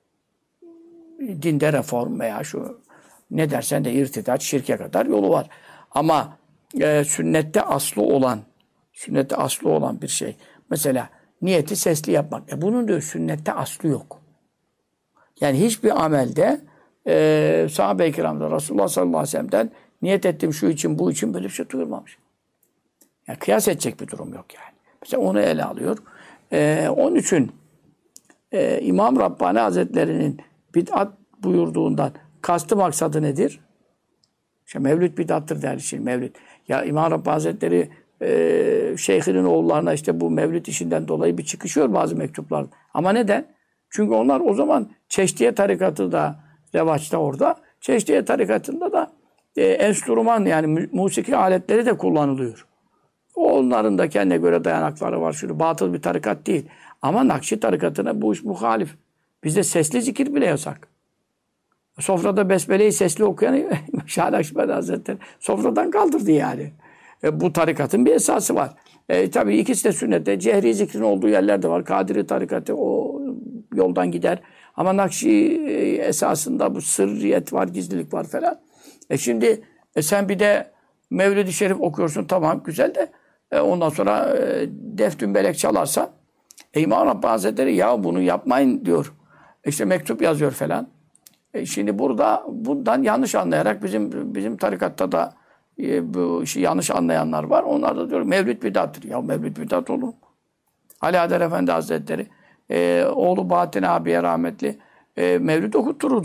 dinde reform veya şu ne dersen de irtidat, şirke kadar yolu var. Ama sünnette aslı olan bir şey. Mesela niyeti sesli yapmak. Bunun diyor sünnette aslı yok. Yani hiçbir amelde sahabe-i kiramda Resulullah sallallahu aleyhi ve sellem'den niyet ettim şu için bu için böyle bir şey duyurmamış. Yani kıyas edecek bir durum yok yani. Mesela onu ele alıyor. Onun için İmam Rabbani Hazretleri'nin bid'at buyurduğundan kastı maksadı nedir? İşte mevlüt bid'attır der şimdi mevlüt. Ya İmam Rabbani Hazretleri şeyhinin oğullarına işte bu mevlüt işinden dolayı bir çıkışıyor bazı mektuplar. Ama neden? Çünkü onlar o zaman Çeşdiye tarikatı da revaçta orada. Çeşdiye tarikatında da enstrüman yani musiki aletleri de kullanılıyor. Onların da kendine göre dayanakları var. Şunu batıl bir tarikat değil. Ama Nakşi tarikatına bu iş muhalif. Bizde sesli zikir bile yasak. Sofrada besmeleyi sesli okuyan Şah Nakşibendi Hazretleri sofradan kaldırdı yani. Bu tarikatın bir esası var. Tabii ikisi de sünnette. Cehri zikrin olduğu yerler de var. Kadiri tarikatı o yoldan gider. Ama Nakşi esasında bu sırriyet var, gizlilik var falan. Şimdi sen bir de Mevlid-i Şerif okuyorsun tamam güzel de ondan sonra deftün belek çalarsan İmam Rabbani Hazretleri ya bunu yapmayın diyor. İşte mektup yazıyor falan. Şimdi burada bundan yanlış anlayarak bizim tarikatta da bu işi yanlış anlayanlar var. Onlar da diyor Mevlid bid'attır. Ya Mevlid bid'at olur. Ali Adel Efendi Hazretleri oğlu Bahattin abiye rahmetli Mevlid okuttururdu.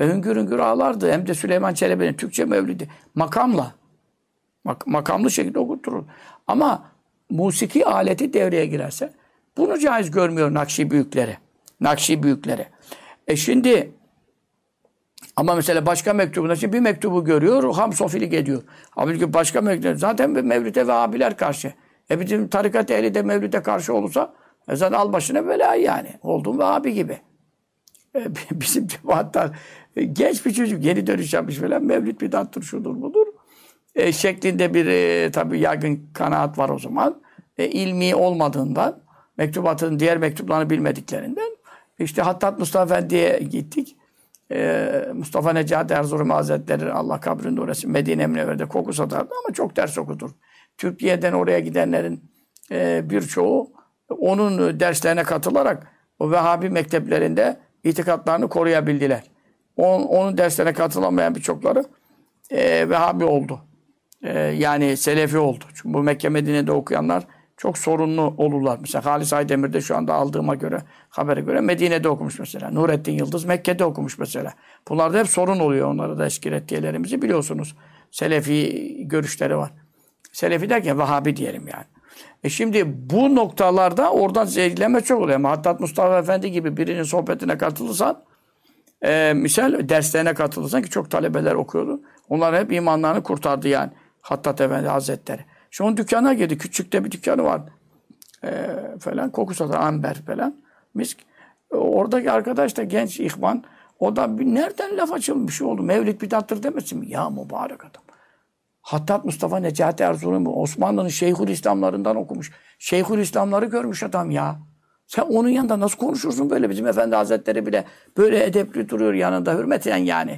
hüngür hüngür ağlardı. Hem de Süleyman Çelebi'nin Türkçe mevlidi. Makamla. Makamlı şekilde okutturur. Ama musiki aleti devreye girerse bunu caiz görmüyor Nakşi büyükleri. Nakşi büyükleri. Şimdi ama mesela başka mektubunda şimdi bir mektubu görüyor, hamsofilik ediyor. Halbuki başka mektup zaten Mevlid'e Vehhabiler karşı. Bizim tarikat ehli de Mevlid'e karşı olursa zaten al başına belayı yani. Olduğum Vehhabi gibi. Bizim cemaatler genç bir çocuk yeni dönüş yapmış falan. Mevlid bidattır, şudur budur. Şeklinde bir tabii yaygın kanaat var o zaman. İlmi olmadığından, mektubatın diğer mektuplarını bilmediklerinden. İşte Hattat Mustafa Efendi'ye gittik. Mustafa Necati Erzurumi Hazretleri Allah kabrini nur etsin. Medine Münevver'de koku satardı ama çok ders okutur. Türkiye'den oraya gidenlerin birçoğu onun derslerine katılarak o Vehhabi mekteplerinde itikatlarını koruyabildiler. Onun derslerine katılamayan birçokları Vehhabi oldu. Yani Selefi oldu. Çünkü bu Mekke Medine'de okuyanlar çok sorunlu olurlar. Mesela Halis Aydemir'de şu anda aldığıma göre, habere göre Medine'de okumuş mesela. Nurettin Yıldız Mekke'de okumuş mesela. Bunlarda hep sorun oluyor. Onlara da eski reddiyelerimizi biliyorsunuz. Selefi görüşleri var. Selefi derken Vehhabi diyelim yani. Şimdi bu noktalarda oradan zehirleme çok oluyor. Ama Hattat Mustafa Efendi gibi birinin sohbetine katılırsan, misal derslerine katılırsan ki çok talebeler okuyordu. Onlar hep imanlarını kurtardı yani. Hattat Efendi Hazretleri. Şu onun dükkana girdi. Küçükte bir dükkanı var. Falan. Koku satar. Amber falan. Misk. Oradaki arkadaş da genç ihvan. O da nereden laf açılmış bir şey oldu. Mevlid bidattır demesin mi? Ya mübarek adam. Hattat Mustafa Necati Erzurumi Osmanlı'nın Şeyhülislamlarından okumuş. Şeyhülislamları görmüş adam ya. Sen onun yanında nasıl konuşursun böyle? Bizim Efendi Hazretleri bile böyle edepli duruyor yanında. Hürmeten yani.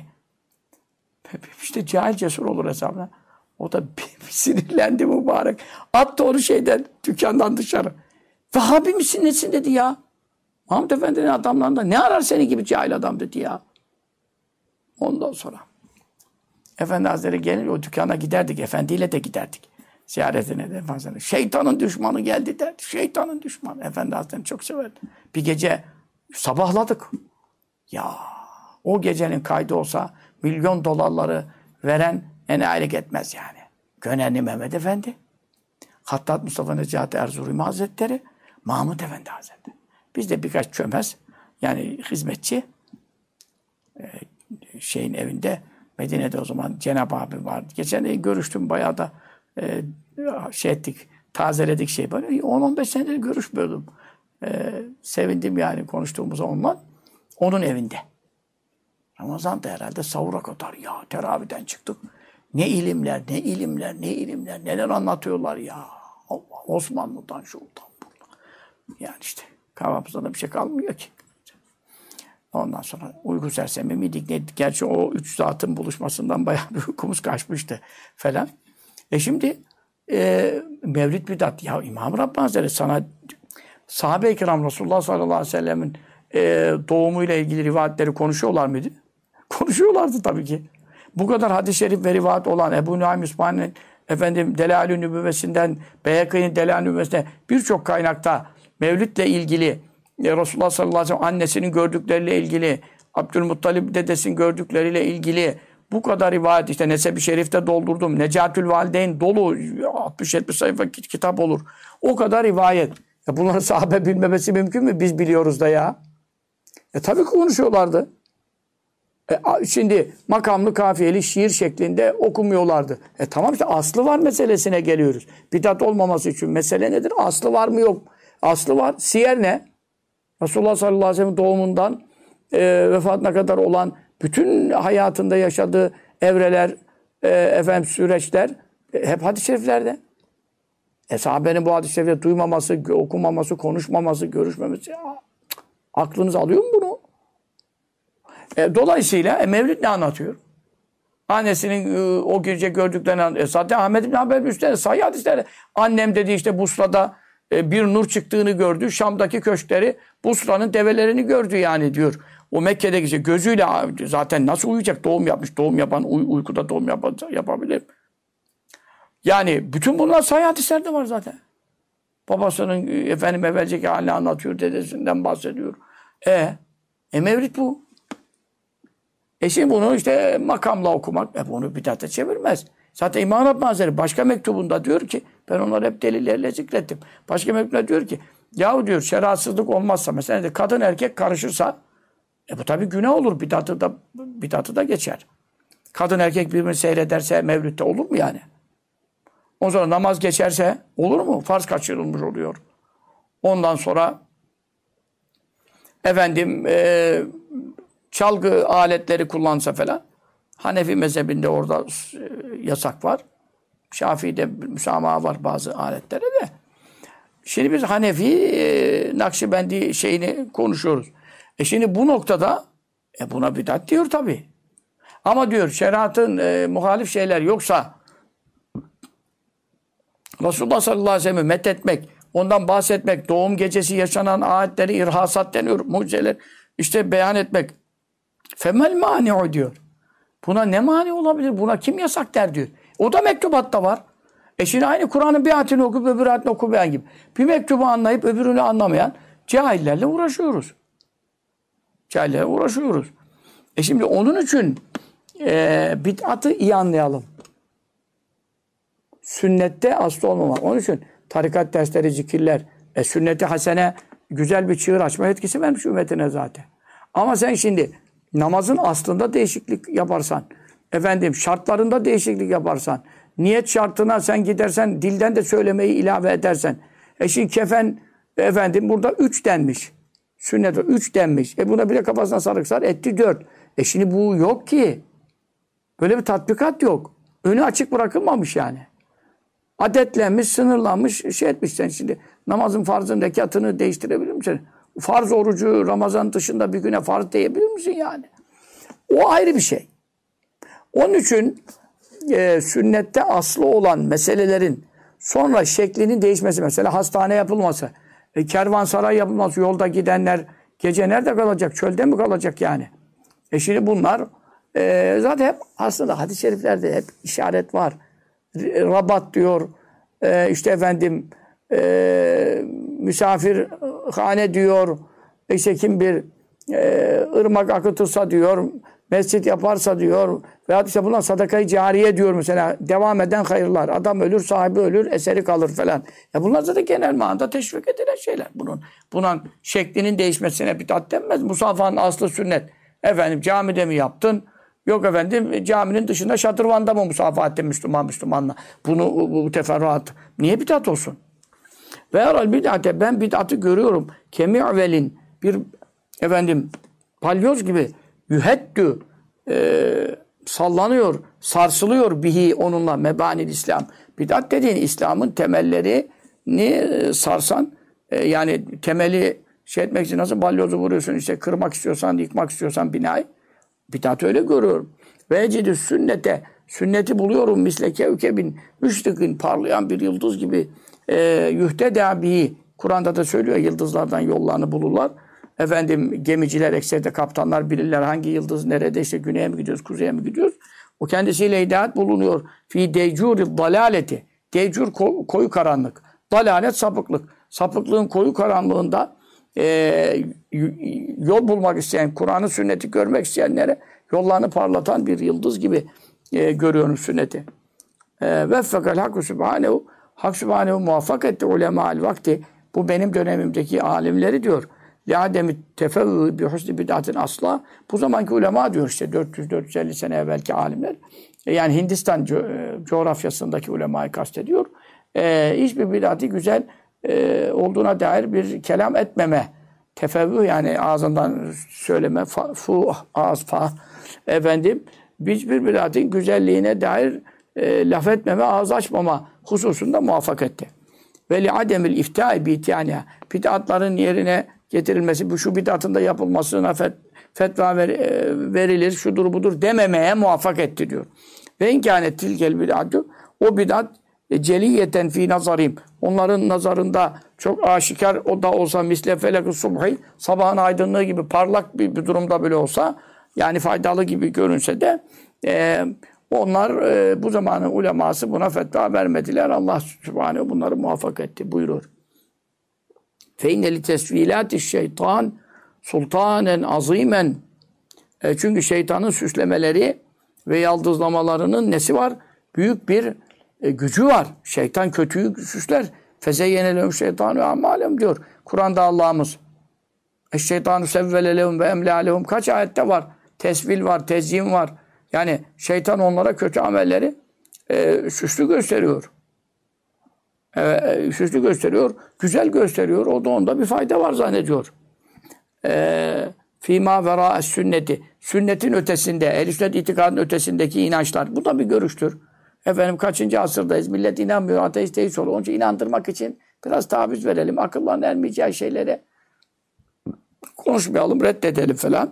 İşte cahil cesur olur hesabına. O da bir sinirlendi mübarek. Attı onu şeyden, dükkandan dışarı. Vehhabi misin nesin dedi ya. Mahmud Efendi'nin adamlarında ne arar seni gibi cahil adam dedi ya. Ondan sonra Efendi Hazretleri gelir o dükkana giderdik. Efendiyle de giderdik. Ziyaretine de fazla. Şeytanın düşmanı geldi derdi. Şeytanın düşmanı. Efendi Hazretleri'ni çok severdi. Bir gece sabahladık. Ya o gecenin kaydı olsa milyon dolarları veren enayilik etmez yani. Gönenli Mehmet Efendi, Hattat Mustafa Necati Erzurumi Hazretleri, Mahmud Efendi Hazretleri. Biz de birkaç çömez, yani hizmetçi şeyin evinde, Medine'de o zaman Cenab-ı abi vardı. Geçen de görüştüm bayağı da şey ettik, tazeledik şey böyle. 10-15 senedir görüşmüyordum. Sevindim yani konuştuğumuz onunla. Onun evinde. Ramazan'da herhalde sahura kadar ya teravihden çıktık. Ne ilimler, ne ilimler, ne ilimler, neler anlatıyorlar ya. Allah, Osmanlı'dan şuradan buradan. Yani işte kafamızda da bir şey kalmıyor ki. Ondan sonra uyku sersemi miydik neydik? Gerçi o üç zatın buluşmasından bayağı bir uykumuz kaçmıştı falan. Şimdi Mevlid bidat. Ya İmam Rabbani Hazretleri sana sahabe-i kiram Resulullah sallallahu aleyhi ve sellemin doğumuyla ilgili rivayetleri konuşuyorlar mıydı? Konuşuyorlardı tabii ki. Bu kadar hadis-i şerif ve rivayet olan Ebu Nuaym İsmail'in efendim Delal-i Nübüvvesinden, Beyhekî'nin Delal-i Nübüvvesinden birçok kaynakta Mevlid'le ilgili Resulullah sallallahu aleyhi ve sellem annesinin gördükleriyle ilgili, Abdülmuttalib dedesinin gördükleriyle ilgili bu kadar rivayet işte Neseb-i Şerif'te doldurdum. Necatül Valideyn dolu 60-70 sayfa kitap olur. O kadar rivayet. Ya bunları sahabe bilmemesi mümkün mü? Biz biliyoruz da ya. Tabii ki konuşuyorlardı. Şimdi makamlı kafiyeli şiir şeklinde okumuyorlardı. Tamam işte aslı var meselesine geliyoruz. Bidat olmaması için mesele nedir? Aslı var mı yok? Aslı var. Siyer ne? Resulullah sallallahu aleyhi ve sellem doğumundan vefatına kadar olan bütün hayatında yaşadığı evreler, efendim süreçler hep hadis-i şeriflerde. Sahabenin bu hadis-i şerifleri duymaması, okumaması, konuşmaması, görüşmemesi. Aklınız alıyor mu bunu? Dolayısıyla Mevlid ne anlatıyor? Annesinin o gece gördüklerini anlatıyor. Zaten Ahmed İbn Hanbel üstüne sahih hadisleri. Annem dedi işte Busra'da bir nur çıktığını gördü. Şam'daki köşkleri Busra'nın develerini gördü yani diyor. O Mekke'deki işte gözüyle zaten nasıl uyuyacak? Doğum yapmış. Doğum yapan uykuda doğum yapabilir. Yani bütün bunlar sahih hadislerde var zaten. Babasının efendim evvelceki halini anlatıyor. Dedesinden bahsediyor. Mevlid bu. Şimdi bunu işte makamla okumak, bunu bid'ate çevirmez. Zaten İmam Rabbani Hazretleri başka mektubunda diyor ki, ben onları hep delillerle zikrettim. Başka mektubunda diyor ki, yahu diyor şeriatsızlık olmazsa, mesela de kadın erkek karışırsa, bu tabii günah olur, bid'atı da geçer. Kadın erkek birbirini seyrederse mevlütte olur mu yani? Ondan sonra namaz geçerse olur mu? Farz kaçırılmış oluyor. Ondan sonra çalgı aletleri kullansa falan, Hanefi mezhebinde orada yasak var. Şafii'de müsamaha var bazı aletlere de. Şimdi biz Hanefi, Nakşibendi şeyini konuşuyoruz. Şimdi bu noktada buna bid'at diyor tabii. Ama diyor şeriatın muhalif şeyler yoksa Resulullah sallallahu aleyhi ve sellem'i methetmek, ondan bahsetmek, doğum gecesi yaşanan ayetleri irhasat deniyor, mucizeler işte beyan etmek. Femel mani'u diyor. Buna ne mani olabilir? Buna kim yasak der diyor. O da mektubatta var. Şimdi aynı Kur'an'ın bir ayetini okuyup öbür ayetini okumayan gibi. Bir mektubu anlayıp öbürünü anlamayan cahillerle uğraşıyoruz. Şimdi onun için bid'atı iyi anlayalım. Sünnette aslı olmamak. Onun için tarikat dersleri, zikirler, sünnet-i hasene güzel bir çığır açma etkisi vermiş ümmetine zaten. Ama sen şimdi namazın aslında değişiklik yaparsan, şartlarında değişiklik yaparsan, niyet şartına sen gidersen, dilden de söylemeyi ilave edersen, şimdi kefen, burada 3 denmiş. Sünnet 3 denmiş. Buna bile kafasına sarık sar, etti 4. Şimdi bu yok ki. Böyle bir tatbikat yok. Önü açık bırakılmamış yani. Adetlenmiş, sınırlanmış, etmiş sen şimdi. Namazın farzın rekatını değiştirebilir misin? Farz orucu Ramazan dışında bir güne farz diyebilir misin yani? O ayrı bir şey. Onun için sünnette aslı olan meselelerin sonra şeklinin değişmesi, mesela hastane yapılması, kervansaray yapılması, yolda gidenler gece nerede kalacak? Çölde mi kalacak yani? Şimdi bunlar zaten hep aslında hadis-i şeriflerde hep işaret var. Rabat diyor, misafirhane diyor, kim bir ırmak akıtırsa diyor, mescit yaparsa diyor, veyahut bunlar sadakayı cariye diyor mesela, devam eden hayırlar. Adam ölür, sahibi ölür, eseri kalır falan. Bunlar zaten genel manada teşvik edilen şeyler. Bunun şeklinin değişmesine bid'at denmez. Musafahanın aslı sünnet. Camide mi yaptın? Yok caminin dışında şadırvanda mı musafaha ettin Müslümanla? Bu teferruat. Niye bid'at olsun? Ve eral bid'ate, ben bid'atı görüyorum. Kemi'velin, bir palyoz gibi yüheddü, sallanıyor, sarsılıyor bihi onunla mebanil İslam. Bid'at dediğin İslam'ın temellerini sarsan, yani temeli etmek için nasıl balyozu vuruyorsun, kırmak istiyorsan, yıkmak istiyorsan binayı. Bid'at öyle görüyorum. Ve ecidü sünneti buluyorum misle kevkebin müşrikin, parlayan bir yıldız gibi yühtedâ bihi. Kur'an'da da söylüyor, yıldızlardan yollarını bulurlar. Gemiciler, ekserde kaptanlar bilirler hangi yıldız nerede, güneye mi gidiyoruz, kuzeye mi gidiyoruz. O kendisiyle hidayet bulunuyor. Fî deycûri dalâleti. Deycûr koyu karanlık. Dalalet sapıklık. Sapıklığın koyu karanlığında yol bulmak isteyen, Kur'an'ı, sünneti görmek isteyenlere yollarını parlatan bir yıldız gibi görüyorum sünneti. Veffekal Hakkü Sübhanehu, Hak Sübhanehu muvaffak etti ulemâ'l vakti. Bu benim dönemimdeki alimleri diyor. Li'ademi tefevvü bi husni bid'atin asla. Bu zamanki ulema diyor 400-450 sene evvelki alimler. Yani Hindistan coğrafyasındaki ulemayı kastediyor. Hiçbir bid'ati güzel olduğuna dair bir kelam etmeme. Tefevvü yani ağzından söyleme, hiçbir bid'atin güzelliğine dair laf etmeme, ağız açmama hususunda muvaffak etti. Ve li'ademil iftâi bi'tiyâniha. Bid'atların yerine getirilmesi, şu bid'atın da yapılmasına fetva verilir, şudur budur dememeye muvaffak etti diyor. Ve inkânet tilkel bid'atü, o bid'at celiyeten fî nazarim. Onların nazarında çok aşikar o da olsa misle felek-i subhi, sabahın aydınlığı gibi parlak bir durumda bile olsa, yani faydalı gibi görünse de onlar bu zamanın uleması buna fetva vermediler. Allah Sübhanehu bunları muvaffak etti buyurur. فَاِنَّ لِتَسْوِيلَاتِ الشَّيْطَانِ سُلْطَانًا عَظِيمًا Çünkü şeytanın süslemeleri ve yaldızlamalarının nesi var? Büyük bir gücü var. Şeytan kötüyü süsler. Fezeyyenelehum şeytanu amalem diyor. Kur'an'da Allah'ımız. Şeytanu sevvele lehum ve emle alehum. Kaç ayette var? Tesvil var, tezyin var. Yani şeytan onlara kötü amelleri süslü gösteriyor. Süslü gösteriyor, güzel gösteriyor. O da onda bir fayda var zannediyor. Fîmâ verâ sünneti. Sünnetin ötesinde, ehl-i sünnet itikadının ötesindeki inançlar. Bu da bir görüştür. Efendim kaçıncı asırdayız? Millet inanmıyor, ateist deist olur. Onun için inandırmak için biraz taviz verelim. Akılların ermeyeceği şeylere konuşmayalım, reddedelim falan.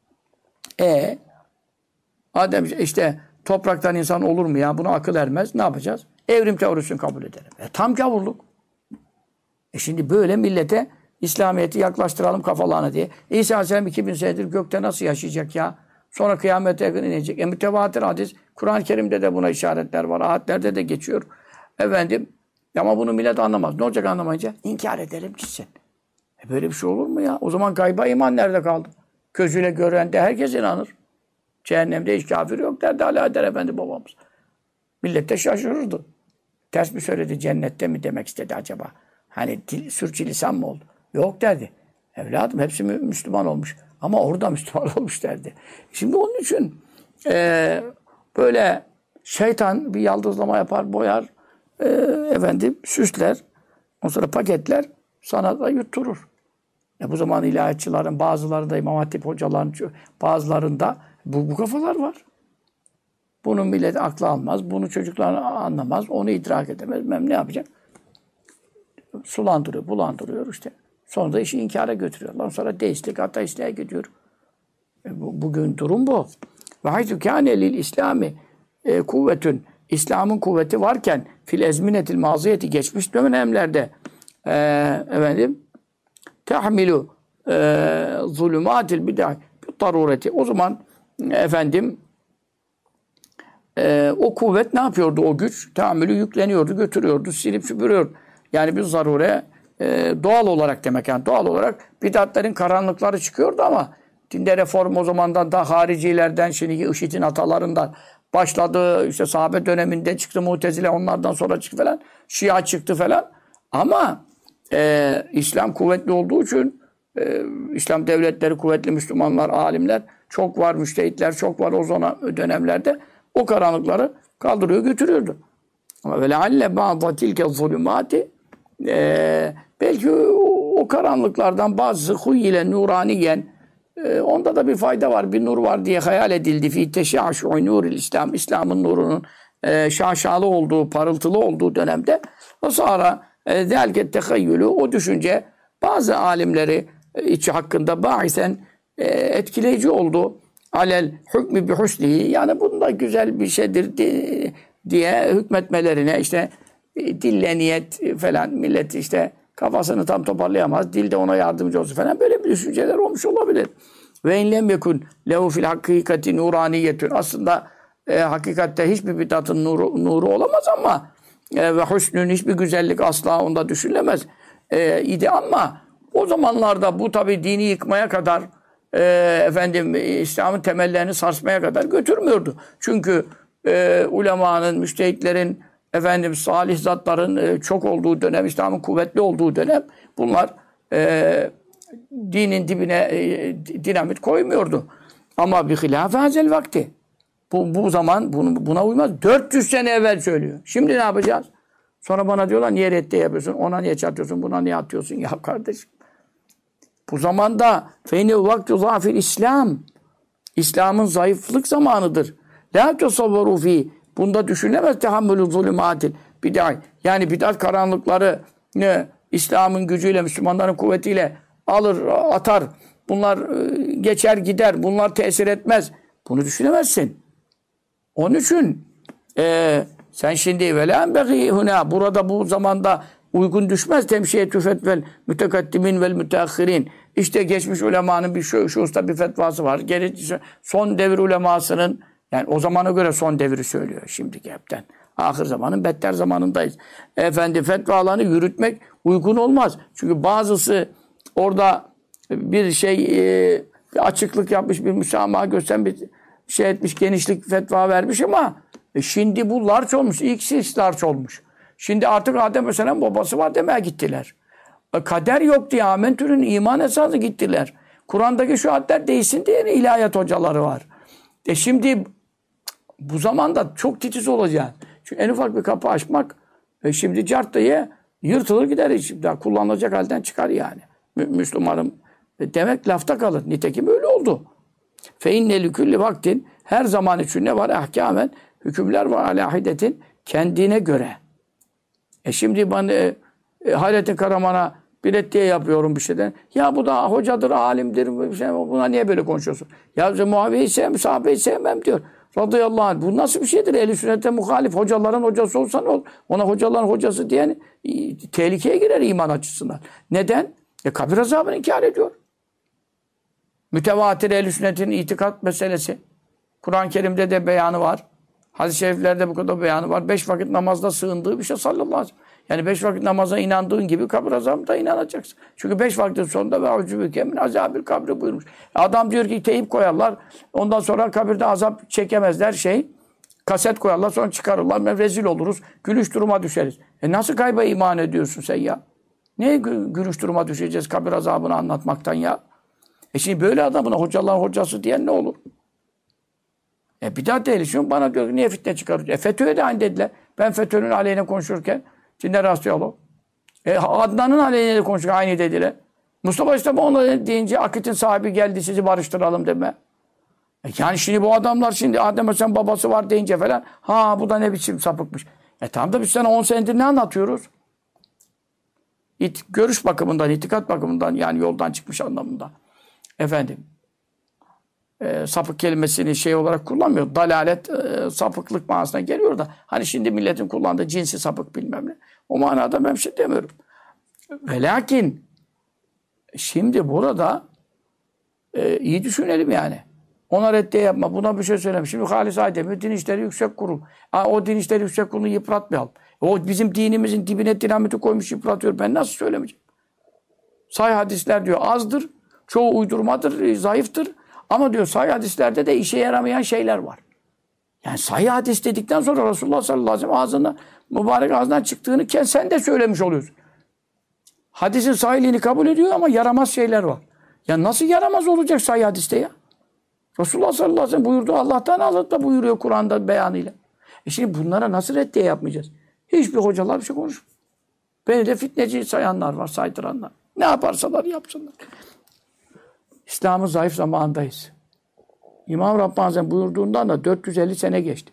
Adem işte topraktan insan olur mu ya? Buna akıl ermez. Ne yapacağız? Evrim teorisini kabul edelim. Tam gavurluk. Şimdi böyle millete İslamiyet'i yaklaştıralım kafalarına diye. İsa Aleyhisselam 2000 senedir gökte nasıl yaşayacak ya? Sonra kıyamete yakın inecek. Mütevatir hadis. Kur'an-ı Kerim'de de buna işaretler var. Ayetlerde de geçiyor. Efendim ama bunu millet anlamaz. Ne olacak anlamayınca? İnkar edelim gitsin. Böyle bir şey olur mu ya? O zaman gayba iman nerede kaldı? Gözüyle gören de herkes inanır. Cehennemde hiç kafir yok derdi Ala Eder Efendi babamız. Millet de şaşırırdı. Ters mi söyledi, cennette mi demek istedi acaba? Hani sürçülisan mı oldu? Yok derdi. Evladım hepsi Müslüman olmuş. Ama orada Müslüman olmuş derdi. Şimdi onun için böyle şeytan bir yaldızlama yapar, boyar, efendim süsler, ondan sonra paketler, sana da yutturur. Bu zaman ilahiyatçıların bazılarında, İmam Hatip hocaların bazılarında bu kafalar var. Bunu millet aklı almaz, bunu çocuklar anlamaz, onu idrak edemez. Ne yapacak? Sulandırıyor, bulandırıyor işte. Sonra da işi inkara götürüyorlar. Sonra deistlik, ateistliğe gidiyor. Bugün durum bu. Ve haytü kâne lil İslami kuvvetün. İslam'ın kuvveti varken fil ezminetil maziyeti geçmiş dönemlerde efendim tahmilu zulümatil bid'ah darureti. O zaman efendim o kuvvet ne yapıyordu o güç? Tahammülü yükleniyordu, götürüyordu, silip süpürüyordu. Yani bir zarure doğal olarak demek yani doğal olarak bid'atlerin karanlıkları çıkıyordu ama dinde reform o zamandan da haricilerden, şimdiki IŞİD'in atalarından başladı. İşte sahabe döneminde çıktı Mu'tezile, onlardan sonra çıktı falan. Şia çıktı falan. Ama İslam kuvvetli olduğu için İslam devletleri kuvvetli, Müslümanlar, alimler çok var, müştehitler çok var o dönemlerde. O karanlıkları kaldırıyor, götürüyordu. Ama ve lealle ba'da tilke zulümati belki o karanlıklardan bazısı huyyile nuraniyen onda da bir fayda var, bir nur var diye hayal edildi. Fi teşâşû'i nuril İslam. İslam'ın nurunun şaşalı olduğu, parıltılı olduğu dönemde o sonra delket tehayyülü o düşünce bazı alimleri içi hakkında bahisen etkileyici oldu. Alel hükmü bi husnihi yani bunda güzel bir şeydir diye hükmetmelerine işte dille niyet falan millet işte kafasını tam toparlayamaz. Dil de ona yardımcı olsun falan böyle bir düşünceler olmuş olabilir. Ve inlem yekun lehu fil hakikati nuraniyetun. Aslında hakikatte hiçbir bid'atın nuru olamaz ama ve husnün hiçbir güzellik asla onda düşünülemez idi ama o zamanlarda bu tabi dini yıkmaya kadar efendim İslam'ın temellerini sarsmaya kadar götürmüyordu. Çünkü ulemanın, müştehitlerin, efendim salih zatların çok olduğu dönem, İslam'ın kuvvetli olduğu dönem bunlar dinin dibine dinamit koymuyordu. Ama bir hilaf-ı hazel vakti. Bu zaman buna uymaz. 400 sene evvel söylüyor. Şimdi ne yapacağız? Sonra bana diyorlar niye redde yapıyorsun? Ona niye çatıyorsun? Buna niye atıyorsun? Ya kardeşim. Bu zamanda feyne vaktu zafil İslam. İslam'ın zayıflık zamanıdır. La tasavvuru fi. Bunda düşünemez tehammülü zulümatil bid'ah. Yani bid'at karanlıkları İslam'ın gücüyle, Müslümanların kuvvetiyle alır, atar. Bunlar geçer gider. Bunlar tesir etmez. Bunu düşünemezsin. Onun için sen şimdi velen beği huna burada bu zamanda uygun düşmez temşiyetü fetvel mütekaddimin vel müteahhirin. İşte geçmiş ulemanın şu usta bir fetvası var. Son devir ulemasının yani o zamana göre son devri söylüyor şimdiki hepten. Ahir zamanın better zamanındayız. Efendi fetvalarını yürütmek uygun olmaz. Çünkü bazısı orada bir şey bir açıklık yapmış, bir müsamaha gösteren bir şey etmiş, genişlik fetva vermiş ama şimdi bu larç olmuş. İlk larç olmuş. Şimdi artık Adem Aleyhisselam babası var demeye gittiler. Kader yok diye Amentür'ün iman esası gittiler. Kur'an'daki şu ayetler değişsin diye ilahiyat hocaları var. Şimdi bu zamanda çok titiz olacak. Çünkü en ufak bir kapı açmak şimdi cart diye yırtılır gider. Şimdi daha kullanılacak halden çıkar yani. Müslümanım demek lafta kalır. Nitekim öyle oldu. Fe innelü külli vaktin her zaman için ne var? Ahkâmen hükümler var alahidetin kendine göre. Şimdi ben Hayrettin Karaman'a bilet diye yapıyorum bir şeyden. Ya bu da hocadır, alimdir. Buna niye böyle konuşuyorsun? Ya Muaviye'yi sevmem, sahabeyi sevmem diyor. Radıyallahu anh. Bu nasıl bir şeydir? Ehl-i sünnete muhalif. Hocaların hocası olsa ne olur? Ona hocaların hocası diyen tehlikeye girer iman açısından. Neden? Kabir azabını inkar ediyor. Mütevatir ehl-i sünnetin itikat meselesi. Kur'an-ı Kerim'de de beyanı var. Hadis-i şeriflerde bu kadar beyanı var. 5 vakit namazda sığındığı bir şey sallallahu aleyhi ve sellem. Yani 5 vakit namaza inandığın gibi kabir azabına inanacaksın. Çünkü 5 vakitin sonunda ve avcübüke min azabil kabri buyurmuş. Adam diyor ki teyip koyarlar. Ondan sonra kabirde azap çekemezler kaset koyarlar sonra çıkarırlar. Rezil oluruz. Gülüş duruma düşeriz. Nasıl kayba iman ediyorsun sen ya? Niye gülüş duruma düşeceğiz kabir azabını anlatmaktan ya? Şimdi böyle adamına hocaların hocası diyen ne olur? Bidat ehli bana diyor niye fitne çıkarıyor? FETÖ'ye de aynı dediler. Ben FETÖ'nün aleyhine konuşurken Cinler Rasyolu. Adnan'ın aleyhine konuşurken aynı dediler. Mustafa İslam ona deyince Akit'in sahibi geldi sizi barıştıralım deme. Yani şimdi bu adamlar şimdi Adem Aleyhisselam babası var deyince falan bu da ne biçim sapıkmış. Tamam da biz sana 10 senedir ne anlatıyoruz? Görüş bakımından, itikat bakımından yani yoldan çıkmış anlamında. Efendim. Sapık kelimesini olarak kullanmıyor. Dalalet, sapıklık manasına geliyor da. Hani şimdi milletin kullandığı cinsi sapık bilmem ne. O manada ben bir şey demiyorum. Ve lakin şimdi burada iyi düşünelim yani. Ona reddiye yapma. Buna bir şey söyleme. Şimdi Halis Aydemir Din İşleri Yüksek Kurul. O Din İşleri Yüksek Kurulu'nu yıpratmayalım. O bizim dinimizin dibine dinamiti koymuş yıpratıyor. Ben nasıl söylemeyeceğim? Sahih hadisler diyor azdır. Çoğu uydurmadır, zayıftır. Ama diyor sahih hadislerde de işe yaramayan şeyler var. Yani sahih hadis dedikten sonra Resulullah sallallahu aleyhi ve sellem mübarek ağzından çıktığını sen de söylemiş oluyorsun. Hadisin sahihliğini kabul ediyor ama yaramaz şeyler var. Ya nasıl yaramaz olacak sahih hadiste ya? Resulullah sallallahu aleyhi ve sellem buyurdu. Allah'tan da buyuruyor Kur'an'da beyanıyla. Şimdi bunlara nasıl reddiye yapmayacağız? Hiçbir hocalar bir şey konuşmuyor. Beni de fitneci sayanlar var, saydıranlar. Ne yaparsalar yapsınlar. İslam'ın zayıf zamanındayız. İmam Rabbani Hazretleri buyurduğundan da 450 sene geçti.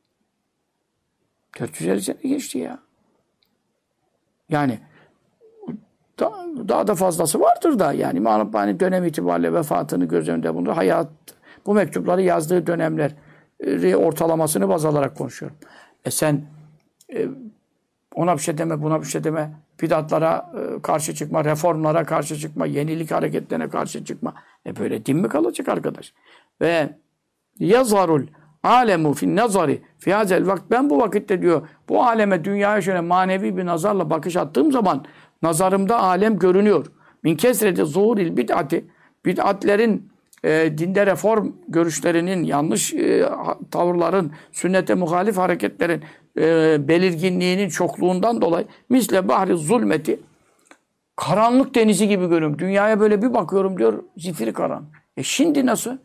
450 sene geçti ya. Yani daha da fazlası vardır da yani İmam Rabbani dönem itibariyle vefatını göz önünde bulundur. Bu mektupları yazdığı dönemleri ortalamasını baz alarak konuşuyorum. Sen ona bir şey deme, buna bir şey deme. Bidatlara karşı çıkma, reformlara karşı çıkma, yenilik hareketlerine karşı çıkma. Böyle din mi kalacak arkadaş? Ve yazharul alemu fin nazari fi hazel vakt. Ben bu vakitte diyor, bu aleme, dünyaya şöyle manevi bir nazarla bakış attığım zaman nazarımda alem görünüyor. Min kesreti zuhuril bid'ati. Bid'atlerin, dinde reform görüşlerinin, yanlış tavırların, sünnete muhalif hareketlerin belirginliğinin çokluğundan dolayı misle bahri zulmeti, karanlık denizi gibi görüyorum. Dünyaya böyle bir bakıyorum diyor, zifiri karanlık. Şimdi nasıl?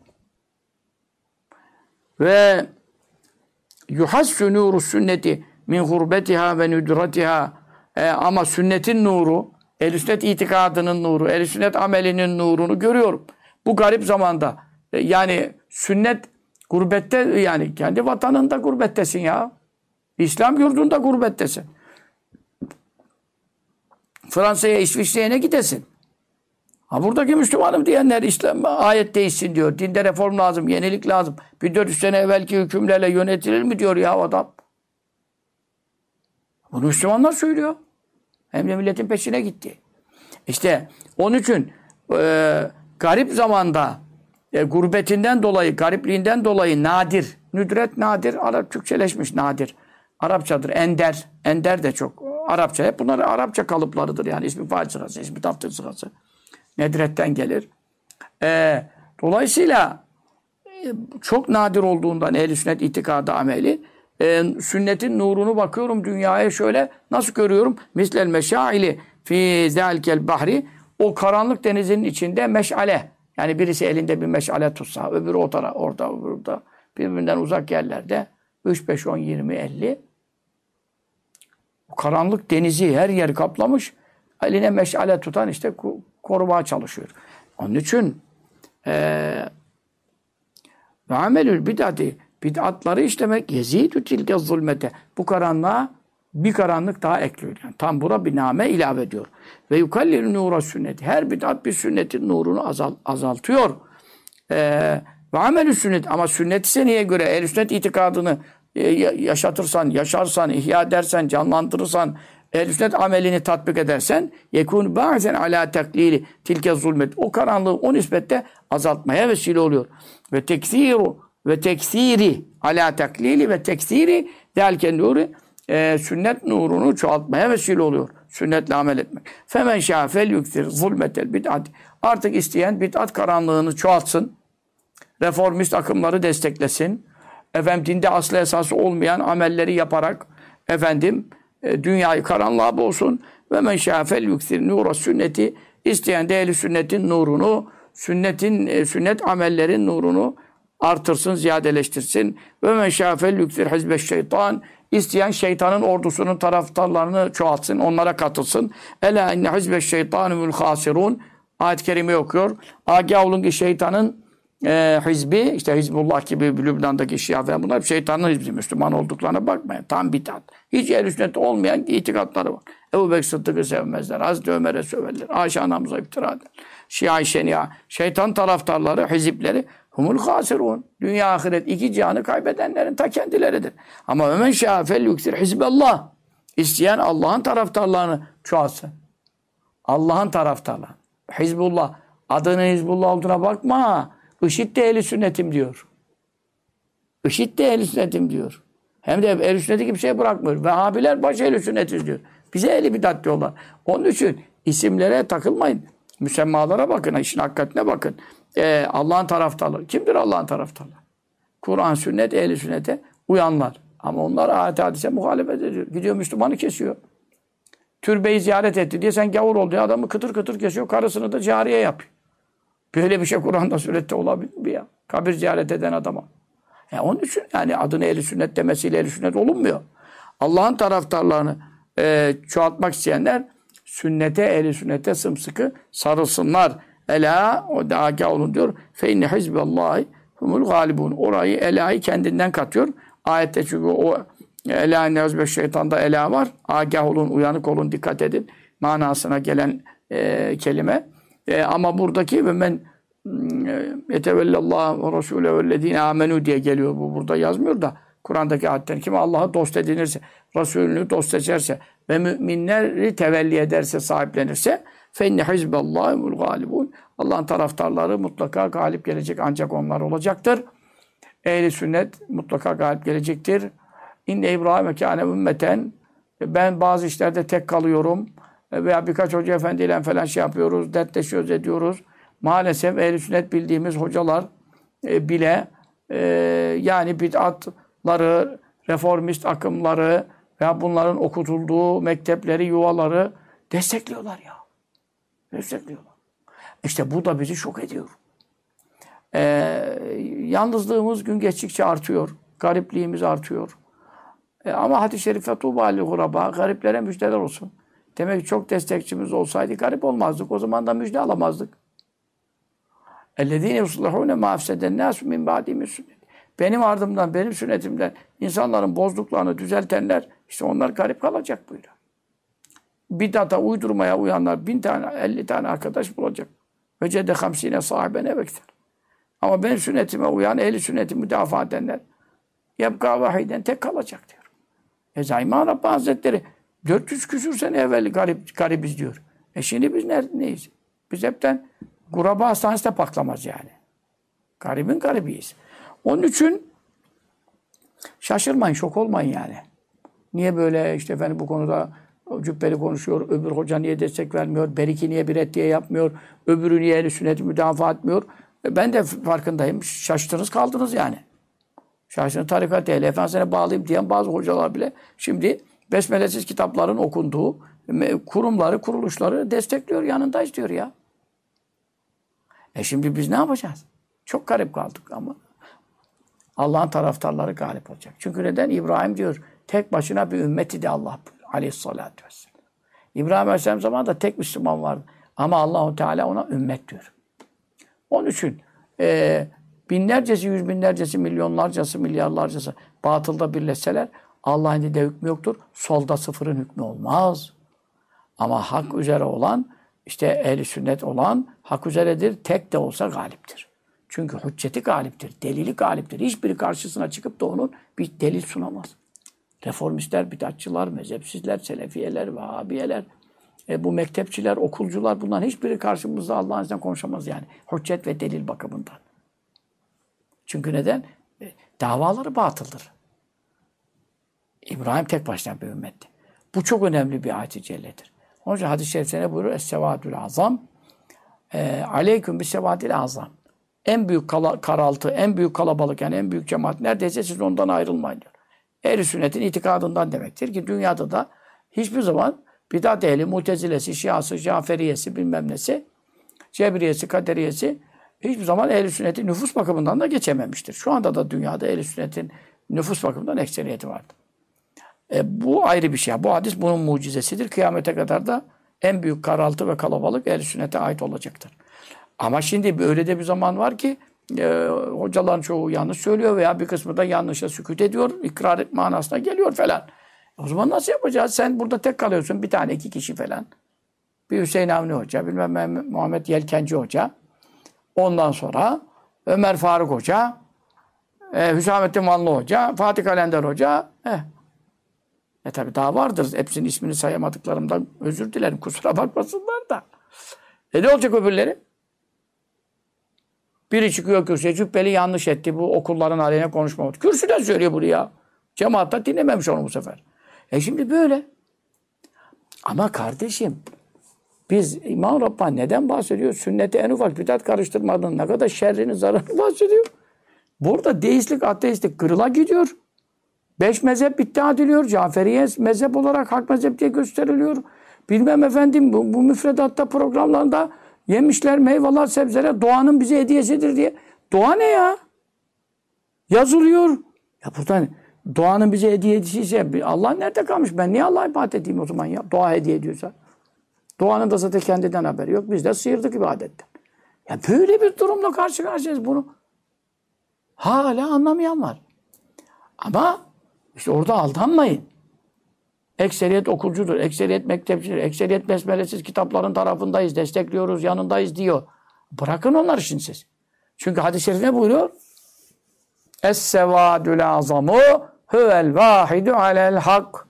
Ve yuhassu nuru sünneti min gurbetiha ve nüdratiha. Ama sünnetin nuru, ehl-i sünnet itikadının nuru, ehl-i sünnet amelinin nurunu görüyorum. Bu garip zamanda. Yani sünnet gurbette, yani kendi vatanında gurbettesin ya. İslam yurdunda gurbettesin. Fransa'ya, İsviçre'ye ne gidesin? Buradaki Müslümanım diyenler İslam ayet değişsin diyor. Dinde reform lazım, yenilik lazım. 1400 sene evvelki hükümlerle yönetilir mi diyor ya adam. Bunu Müslümanlar söylüyor. Hem de milletin peşine gitti. İşte onun için garip zamanda gurbetinden dolayı, garipliğinden dolayı nadir. Nüdret nadir, Arap Türkçeleşmiş nadir. Arapçadır, ender. Ender de çok. Arapça. Hep bunlar Arapça kalıplarıdır yani. İsmi fail sırası, ismi taftil sırası. Nedret'ten gelir. Dolayısıyla çok nadir olduğundan ehl-i sünnet itikadı ameli, sünnetin nurunu bakıyorum dünyaya şöyle nasıl görüyorum? Mislel meşaili fi zâlikel bahri, o karanlık denizin içinde meşale. Yani birisi elinde bir meşale tutsa, öbürü o tarafa, orada, burada, birbirinden uzak yerlerde 3, 5, 10, 20, 50. O karanlık denizi her yeri kaplamış. Eline meşale tutan işte korumaya çalışıyor. Onun için ve amelül bid'ati, bid'atları işlemek yezidü tilke zulmete. Bu karanlığa bir karanlık daha ekliyor. Yani tam buna bir name ilave ediyor. Ve yukallil nura sünneti. Her bid'at bir sünnetin nurunu azaltıyor. Ve amelü sünnet. Ama sünnet ise niye göre? Ehl-i sünnet itikadını yaşatırsan, yaşarsan, ihya edersen, canlandırırsan, ehl-i sünnet amelini tatbik edersen yekûn ba'zen alâ teklîli tilke zulmet. O karanlığı o nispette azaltmaya vesile oluyor. Ve teksiru ve teksiri alâ teklîli ve teksiri delke nuri, sünnet nurunu çoğaltmaya vesile oluyor. Sünnetle amel etmek. Femen şâfel yüktir zulmetel bid'at. Artık isteyen bid'at karanlığını çoğaltsın. Reformist akımları desteklesin. Efendim dinde aslı esası olmayan amelleri yaparak dünyayı karanlığa boğsun. Ve men şâfel yüktir nura sünneti. İsteyen de ehl-i sünnetin nurunu, sünnet amellerin nurunu artırsın, ziyadeleştirsin. Ve men şâfel yüktir hizbeş şeytan. İsteyen şeytanın ordusunun taraftarlarını çoğaltsın, onlara katılsın. Ela inne hizbeş şeytanumul hasirun. Ayet-i kerime okuyor. Agah olun ki şeytanın hizbi, işte Hizbullah gibi Lübnan'daki Şia falan, bunlar şeytanın hizbi. Müslüman olduklarına bakmayın. Tam bid'at. Hiç ehl-i sünnet olmayan itikatları var. Ebu Bekir Sıddık'ı sevmezler. Hazreti Ömer'e söverler. Ayşe anamıza iftira eder. Şia-i Şenia. Şeytan taraftarları, hizipleri humul hasirun. Dünya ahiret iki cihanı kaybedenlerin ta kendileridir. Ama Ömer şâfel yüksir hizbellah. İsteyen Allah'ın taraftarlarını çoğalsın. Allah'ın taraftarları. Hizbullah. Adının Hizbullah olduğuna bakma. IŞİD de ehl-i sünnetim diyor. IŞİD de ehl-i sünnetim diyor. Hem de ehl-i sünneti gibi bir şey bırakmıyor. Vehhabiler baş ehl-i sünnetiz diyor. Bize ehl-i bidat diyorlar. Onun için isimlere takılmayın. Müsemmalara bakın, işin hakikatine bakın. Allah'ın taraftarları. Kimdir Allah'ın taraftarları? Kur'an, sünnet, ehl-i sünnete uyanlar. Ama onlar ayet hadise muhalefet ediyor. Gidiyor Müslümanı kesiyor. Türbeyi ziyaret etti diye sen gavur ol diye adamı kıtır kıtır kesiyor. Karısını da cariye yapıyor. Böyle bir şey Kur'an'da sünnette olabilir mi ya? Kabir ziyaret eden adama. Onun için yani adını ehl-i sünnet demesiyle ehl-i sünnet olunmuyor. Allah'ın taraftarlarını çoğaltmak isteyenler sünnete, ehl-i sünnete sımsıkı sarılsınlar. Ela, o da agah olun diyor. Fe inne hizbellahi humul galibun. Orayı ela'yı kendinden katıyor. Ayette çünkü o ela inne hizbe şeytanda ela var. Agah olun, uyanık olun, dikkat edin. Manasına gelen kelime. Ama buradaki ve men yetevellallah ve Resulü vellezine amenu diye geliyor. Bu burada yazmıyor da Kur'an'daki ayetten kim Allah'ı dost edinirse, Resulünü dost seçerse ve müminleri tevelli ederse, sahiplenirse fe inne hizballahumul galibun. Allah'ın taraftarları mutlaka galip gelecek, ancak onlar olacaktır. Ehl-i sünnet mutlaka galip gelecektir. İnne İbrahim kâne ümmeten. Ben bazı işlerde tek kalıyorum veya birkaç hoca efendiyle falan şey yapıyoruz, dertleşiyoruz, ediyoruz. Maalesef ehl-i sünnet bildiğimiz hocalar bile yani bid'atları, reformist akımları veya bunların okutulduğu mektepleri, yuvaları destekliyorlar ya. Destekliyorlar. İşte bu da bizi şok ediyor. Yalnızlığımız gün geçtikçe artıyor. Garipliğimiz artıyor. Ama hadis-i şerife tuğba li guraba, gariplere müjdeler olsun. Demek ki çok destekçimiz olsaydı garip olmazdık. O zaman da müjde alamazdık. اَلَّذ۪ينَ يُصْلَحُونَ مَا اَفْسَدَ النَّاسُ مِنْ بَعْدِهِ sünnet. Benim ardımdan, benim sünnetimden insanların bozduklarını düzeltenler, işte onlar garip kalacak buyuruyor. Bid'ata uydurmaya uyanlar 1000 tane, 50 tane arkadaş bulacak. وَجَدَ خَمْسِينَ صَاحِبًا اَوَكْتَرٍ. Ama benim sünnetime uyan, ehli sünneti müdafaa edenler yebka vahiden tek kalacak diyor. Zayman Rabbi Hazretleri 400 küsur sene evvel garibiz diyor. Şimdi biz neyiz? Biz hepten Guraba hastanesinde paklamaz yani. Garibin garibiyiz. Onun için şaşırmayın, şok olmayın yani. Niye böyle işte efendim bu konuda cübbeli konuşuyor, öbür hoca niye destek vermiyor, beriki niye bir reddiye yapmıyor, öbürü niye ehl-i sünneti müdafaa etmiyor. Ben de farkındayım. Şaştınız kaldınız yani. Şaştınız tarikat ehli efendisine bağlıyım diyen bazı hocalar bile şimdi besmelesiz kitapların okunduğu kurumları, kuruluşları destekliyor, yanındayız diyor ya. Şimdi biz ne yapacağız? Çok garip kaldık ama Allah'ın taraftarları galip olacak. Çünkü neden? İbrahim diyor, tek başına bir ümmeti de Allah aleyhissalatü vesselam. İbrahim Aleyhisselam zamanında tek Müslüman vardı. Ama Allahu Teala ona ümmet diyor. Onun için binlercesi, yüz binlercesi, milyonlarcası, milyarlarcası batılda birleşseler Allah'ın elinde hükmü yoktur. Solda sıfırın hükmü olmaz. Ama hak üzere olan, işte ehl-i sünnet olan hak üzeredir. Tek de olsa galiptir. Çünkü hücceti galiptir, delili galiptir. Hiçbiri karşısına çıkıp da onun bir delil sunamaz. Reformistler, bidatçılar, mezhepsizler, selefiyeler, vehhabiyeler, bu mektepçiler, okulcular, bunların hiçbiri karşımızda Allah'ın izniyle konuşamaz yani. Hüccet ve delil bakımından. Çünkü neden? Davaları batıldır. İbrahim tek başına bir ümmetti. Bu çok önemli bir ayet-i celledir. Onun için hadis-i şerifte ne buyuruyor? Es-sevadül azam. Aleyküm bis-sevadil azam. En büyük karaltı, en büyük kalabalık, yani en büyük cemaat neredeyse siz ondan ayrılmayın diyor. Ehl-i sünnetin itikadından demektir ki dünyada da hiçbir zaman bidat ehli, mutezilesi, şiası, caferiyesi, bilmem nesi, cebriyesi, kaderiyesi hiçbir zaman ehl-i sünnetin nüfus bakımından da geçememiştir. Şu anda da dünyada ehl-i sünnetin nüfus bakımından ekseriyeti vardır. Bu ayrı bir şey. Bu hadis bunun mucizesidir. Kıyamete kadar da en büyük karaltı ve kalabalık ehl-i sünnete ait olacaktır. Ama şimdi öyle de bir zaman var ki hocaların çoğu yanlış söylüyor veya bir kısmı da yanlışa sükût ediyor. İkrar etme manasına geliyor falan. O zaman nasıl yapacağız? Sen burada tek kalıyorsun. Bir tane, iki kişi falan. Bir Hüseyin Avni Hoca, bilmem Muhammed Yelkenci Hoca. Ondan sonra Ömer Faruk Hoca, Hüsamettin Vanlı Hoca, Fatih Kalender Hoca. Tabi daha vardır. Hepsinin ismini sayamadıklarımdan özür dilerim. Kusura bakmasınlar da. Ne olacak öbürleri? Biri çıkıyor kürsüye, cübbeli yanlış etti. Bu okulların aleyhine konuşmamak. Kürsüden söylüyor bunu ya. Cemaat da dinlememiş onu bu sefer. Şimdi böyle. Ama kardeşim, biz İmam Rabbani neden bahsediyor? Sünnete en ufak bidat karıştırmadığın ne kadar şerrini, zararını bahsediyor. Burada deistlik, ateistlik kırıla gidiyor. 5 mezhep iddia ediliyor. Caferiye mezhep olarak hak mezhep diye gösteriliyor. Bilmem efendim bu müfredatta programlarında yemişler, meyveler, sebzeler doğanın bize hediyesidir diye. Doğa ne ya? Yazılıyor. Ya buradan doğanın bize hediyesiyse Allah nerede kalmış? Ben niye Allah'a ibadet edeyim o zaman ya? Doğa hediye ediyorsa. Doğanın da zaten kendinden haberi yok. Biz de sıyırdık ibadetten. Ya böyle bir durumla karşı karşıyayız bunu. Hala anlamayan var. Ama işte orada aldanmayın. Ekseriyet okulcudur, ekseriyet mektepçidir, ekseriyet besmelesiz kitapların tarafındayız, destekliyoruz, yanındayız diyor. Bırakın onları şimdi siz. Çünkü hadis-i şerif ne buyuruyor? Es-sevâdül azamu huvel vâhidu alel hak.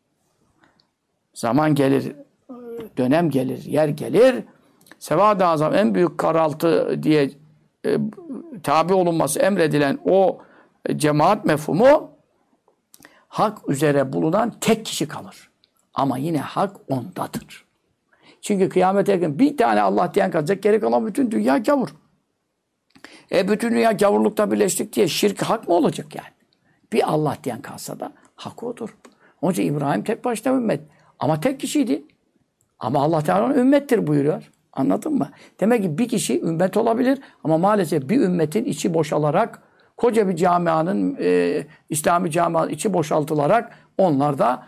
Zaman gelir, dönem gelir, yer gelir. Sevad-ı azam, en büyük karaltı diye tabi olunması emredilen o cemaat mefhumu, hak üzere bulunan tek kişi kalır. Ama yine hak ondadır. Çünkü kıyamete yakın bir tane Allah diyen kalacak, geri kalan bütün dünya gavur. Bütün dünya gavurlukta birleştik diye şirk hak mı olacak yani? Bir Allah diyen kalsa da hak odur. Onun için İbrahim tek başına ümmet. Ama tek kişiydi. Ama Allah Teala ona ümmettir buyuruyor. Anladın mı? Demek ki bir kişi ümmet olabilir ama maalesef bir ümmetin içi boşalarak, koca bir camianın, İslami camianın içi boşaltılarak onlar da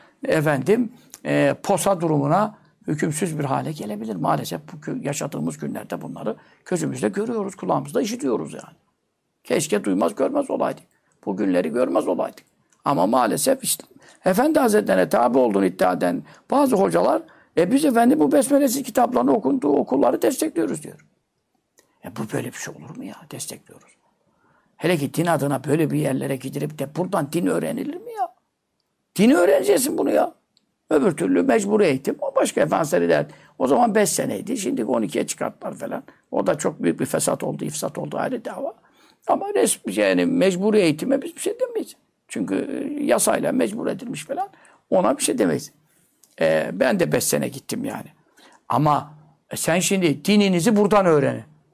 posa durumuna hükümsüz bir hale gelebilir. Maalesef bu yaşadığımız günlerde bunları gözümüzle görüyoruz, kulağımızda işitiyoruz yani. Keşke duymaz görmez olaydık. Bu günleri görmez olaydık. Ama maalesef işte Efendi Hazretleri'ne tabi olduğunu iddia eden bazı hocalar biz efendim bu besmelesiz kitapların okunduğu okulları destekliyoruz diyor. Bu böyle bir şey olur mu ya? Destekliyoruz. Hele ki din adına böyle bir yerlere gidilip de buradan din öğrenilir mi ya? Dini öğreneceksin bunu ya. Öbür türlü mecbur eğitim. O başka efendisi der. O zaman 5 seneydi. Şimdi 12'ye çıkarttılar falan. O da çok büyük bir fesat oldu, ifsat oldu, ayrı dava. Ama yani mecburi eğitime biz bir şey demeyiz. Çünkü yasayla mecbur edilmiş falan. Ona bir şey demeyiz. Ben de 5 sene gittim yani. Ama sen şimdi dininizi buradan öğrenin.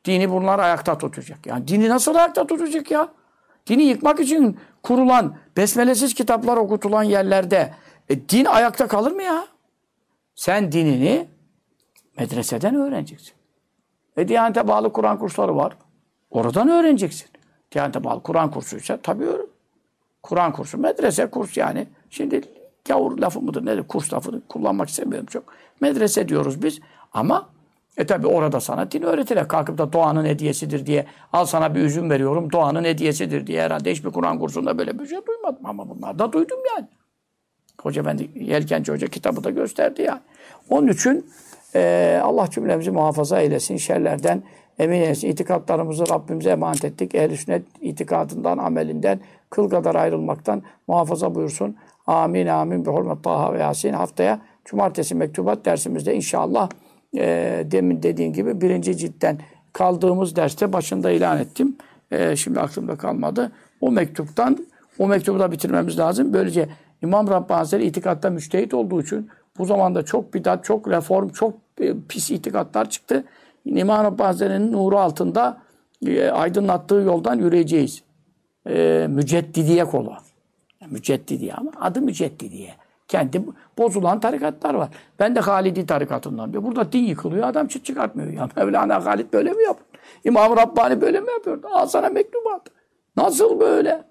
Dini bunlar ayakta tutacak. Yani dini nasıl ayakta tutacak ya? Dini yıkmak için kurulan, besmelesiz kitaplar okutulan yerlerde din ayakta kalır mı ya? Sen dinini medreseden öğreneceksin. Diyanete bağlı Kur'an kursları var. Oradan öğreneceksin. Diyanete bağlı Kur'an kursuysa tabii öğren. Kur'an kursu, medrese kurs yani. Şimdi gavur lafı mıdır nedir? Kurs lafını kullanmak istemiyorum çok. Medrese diyoruz biz ama tabii orada sana din öğretilir. Kalkıp da doğanın hediyesidir diye al sana bir üzüm veriyorum doğanın hediyesidir diye herhalde hiçbir Kur'an kursunda böyle bir şey duymadım ama bunlar da duydum yani. Hoca Efendi, Yelkenci Hoca kitabı da gösterdi yani. Onun için Allah cümlemizi muhafaza eylesin. Şerlerden emin eylesin. İtikatlarımızı Rabbimize emanet ettik. Ehl-i sünnet itikadından, amelinden, kıl kadar ayrılmaktan muhafaza buyursun. Amin, amin. Bi hurmet Taha ve Yasin. Haftaya cumartesi mektubat dersimizde inşallah demin dediğim gibi 1. ciltten kaldığımız derste başında ilan ettim. Şimdi aklımda kalmadı. O mektubu da bitirmemiz lazım. Böylece İmam Rabbani Hazretleri itikatta müçtehit olduğu için bu zamanda çok bidat, çok reform, çok pis itikatlar çıktı. İmam Rabbani Hazretleri'nin nuru altında aydınlattığı yoldan yürüyeceğiz. Müceddidiye kolu. Müceddidiye ama adı Müceddidiye. Kendi bozulan tarikatlar var. Ben de Halidi tarikatından diyor. Burada din yıkılıyor, adam çıt çıkartmıyor. Ya Mevlana Halid böyle mi yapıyor? İmam Rabbani böyle mi yapıyor? Al sana mektubat. Nasıl böyle?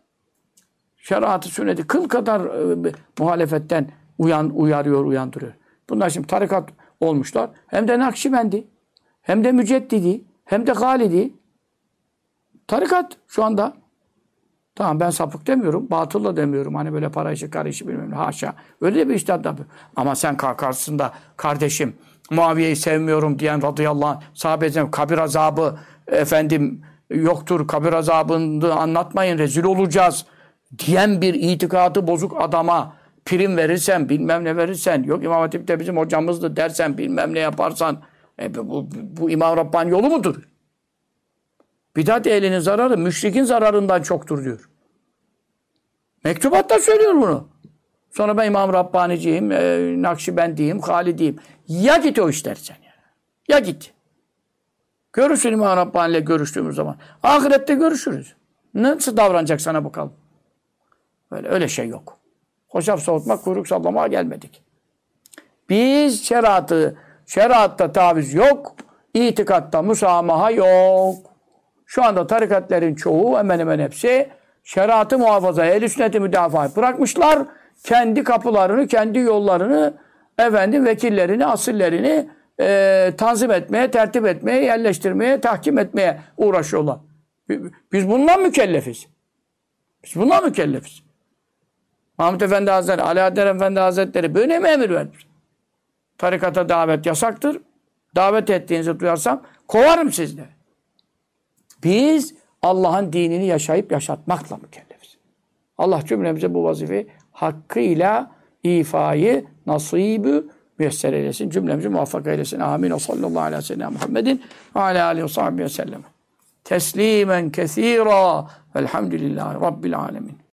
Şeriatı sünneti kıl kadar muhalefetten uyandırıyor. Bunlar şimdi tarikat olmuşlar. Hem de Nakşibendi, hem de Müceddidi, hem de Halidi. Tarikat şu anda. Tamam ben sapık demiyorum, batıl da demiyorum. Hani böyle para işi, kar işi bilmem haşa. Öyle de bir işler tabii. Ama sen kalkarsın da kardeşim Muaviye'yi sevmiyorum diyen radıyallahu anh sahabeden kabir azabı efendim yoktur. Kabir azabını anlatmayın rezil olacağız diyen bir itikadı bozuk adama prim verirsen, bilmem ne verirsen, yok İmam Hatip'te bizim hocamızdı dersen, bilmem ne yaparsan bu İmam Rabbani yolu mudur? Bidat ehlinin zararı müşrikin zararından çoktur diyor. Mektubatta söylüyor bunu. Sonra ben İmam Rabbani'ciyim, Nakşibendiyim, Halidiyim. Ya git o işler sen ya. Ya git. Görürsün İmam Rabbani ile görüştüğümüz zaman. Ahirette görüşürüz. Nasıl davranacak sana bakalım? Öyle şey yok. Hoşaf soğutmak, kuyruk sallamaya gelmedik. Biz şeriatta taviz yok, itikatta musamaha yok. Şu anda tarikatlerin çoğu, hemen hemen hepsi şeriatı muhafaza, ehl-i sünneti müdafaa bırakmışlar. Kendi kapılarını, kendi yollarını, vekillerini, asillerini tanzim etmeye, tertip etmeye, yerleştirmeye, tahkim etmeye uğraşıyorlar. Biz bundan mükellefiz. Mahmud Efendi Hazretleri, Alaaddin Efendi Hazretleri böyle mi emir vermiş? Tarikata davet yasaktır. Davet ettiğinizi duyarsam kovarım sizleri. Biz Allah'ın dinini yaşayıp yaşatmakla mükellefiz. Allah cümlemize bu vazifeyi hakkıyla ifayı nasibü müyesser eylesin. Cümlemizi muvaffak eylesin. Amin. O sallallahu aleyhi ve sellem Muhammedin ve aleyhi ve sahbihi ve sellem. Teslimen kethira velhamdülillahi rabbil alemin.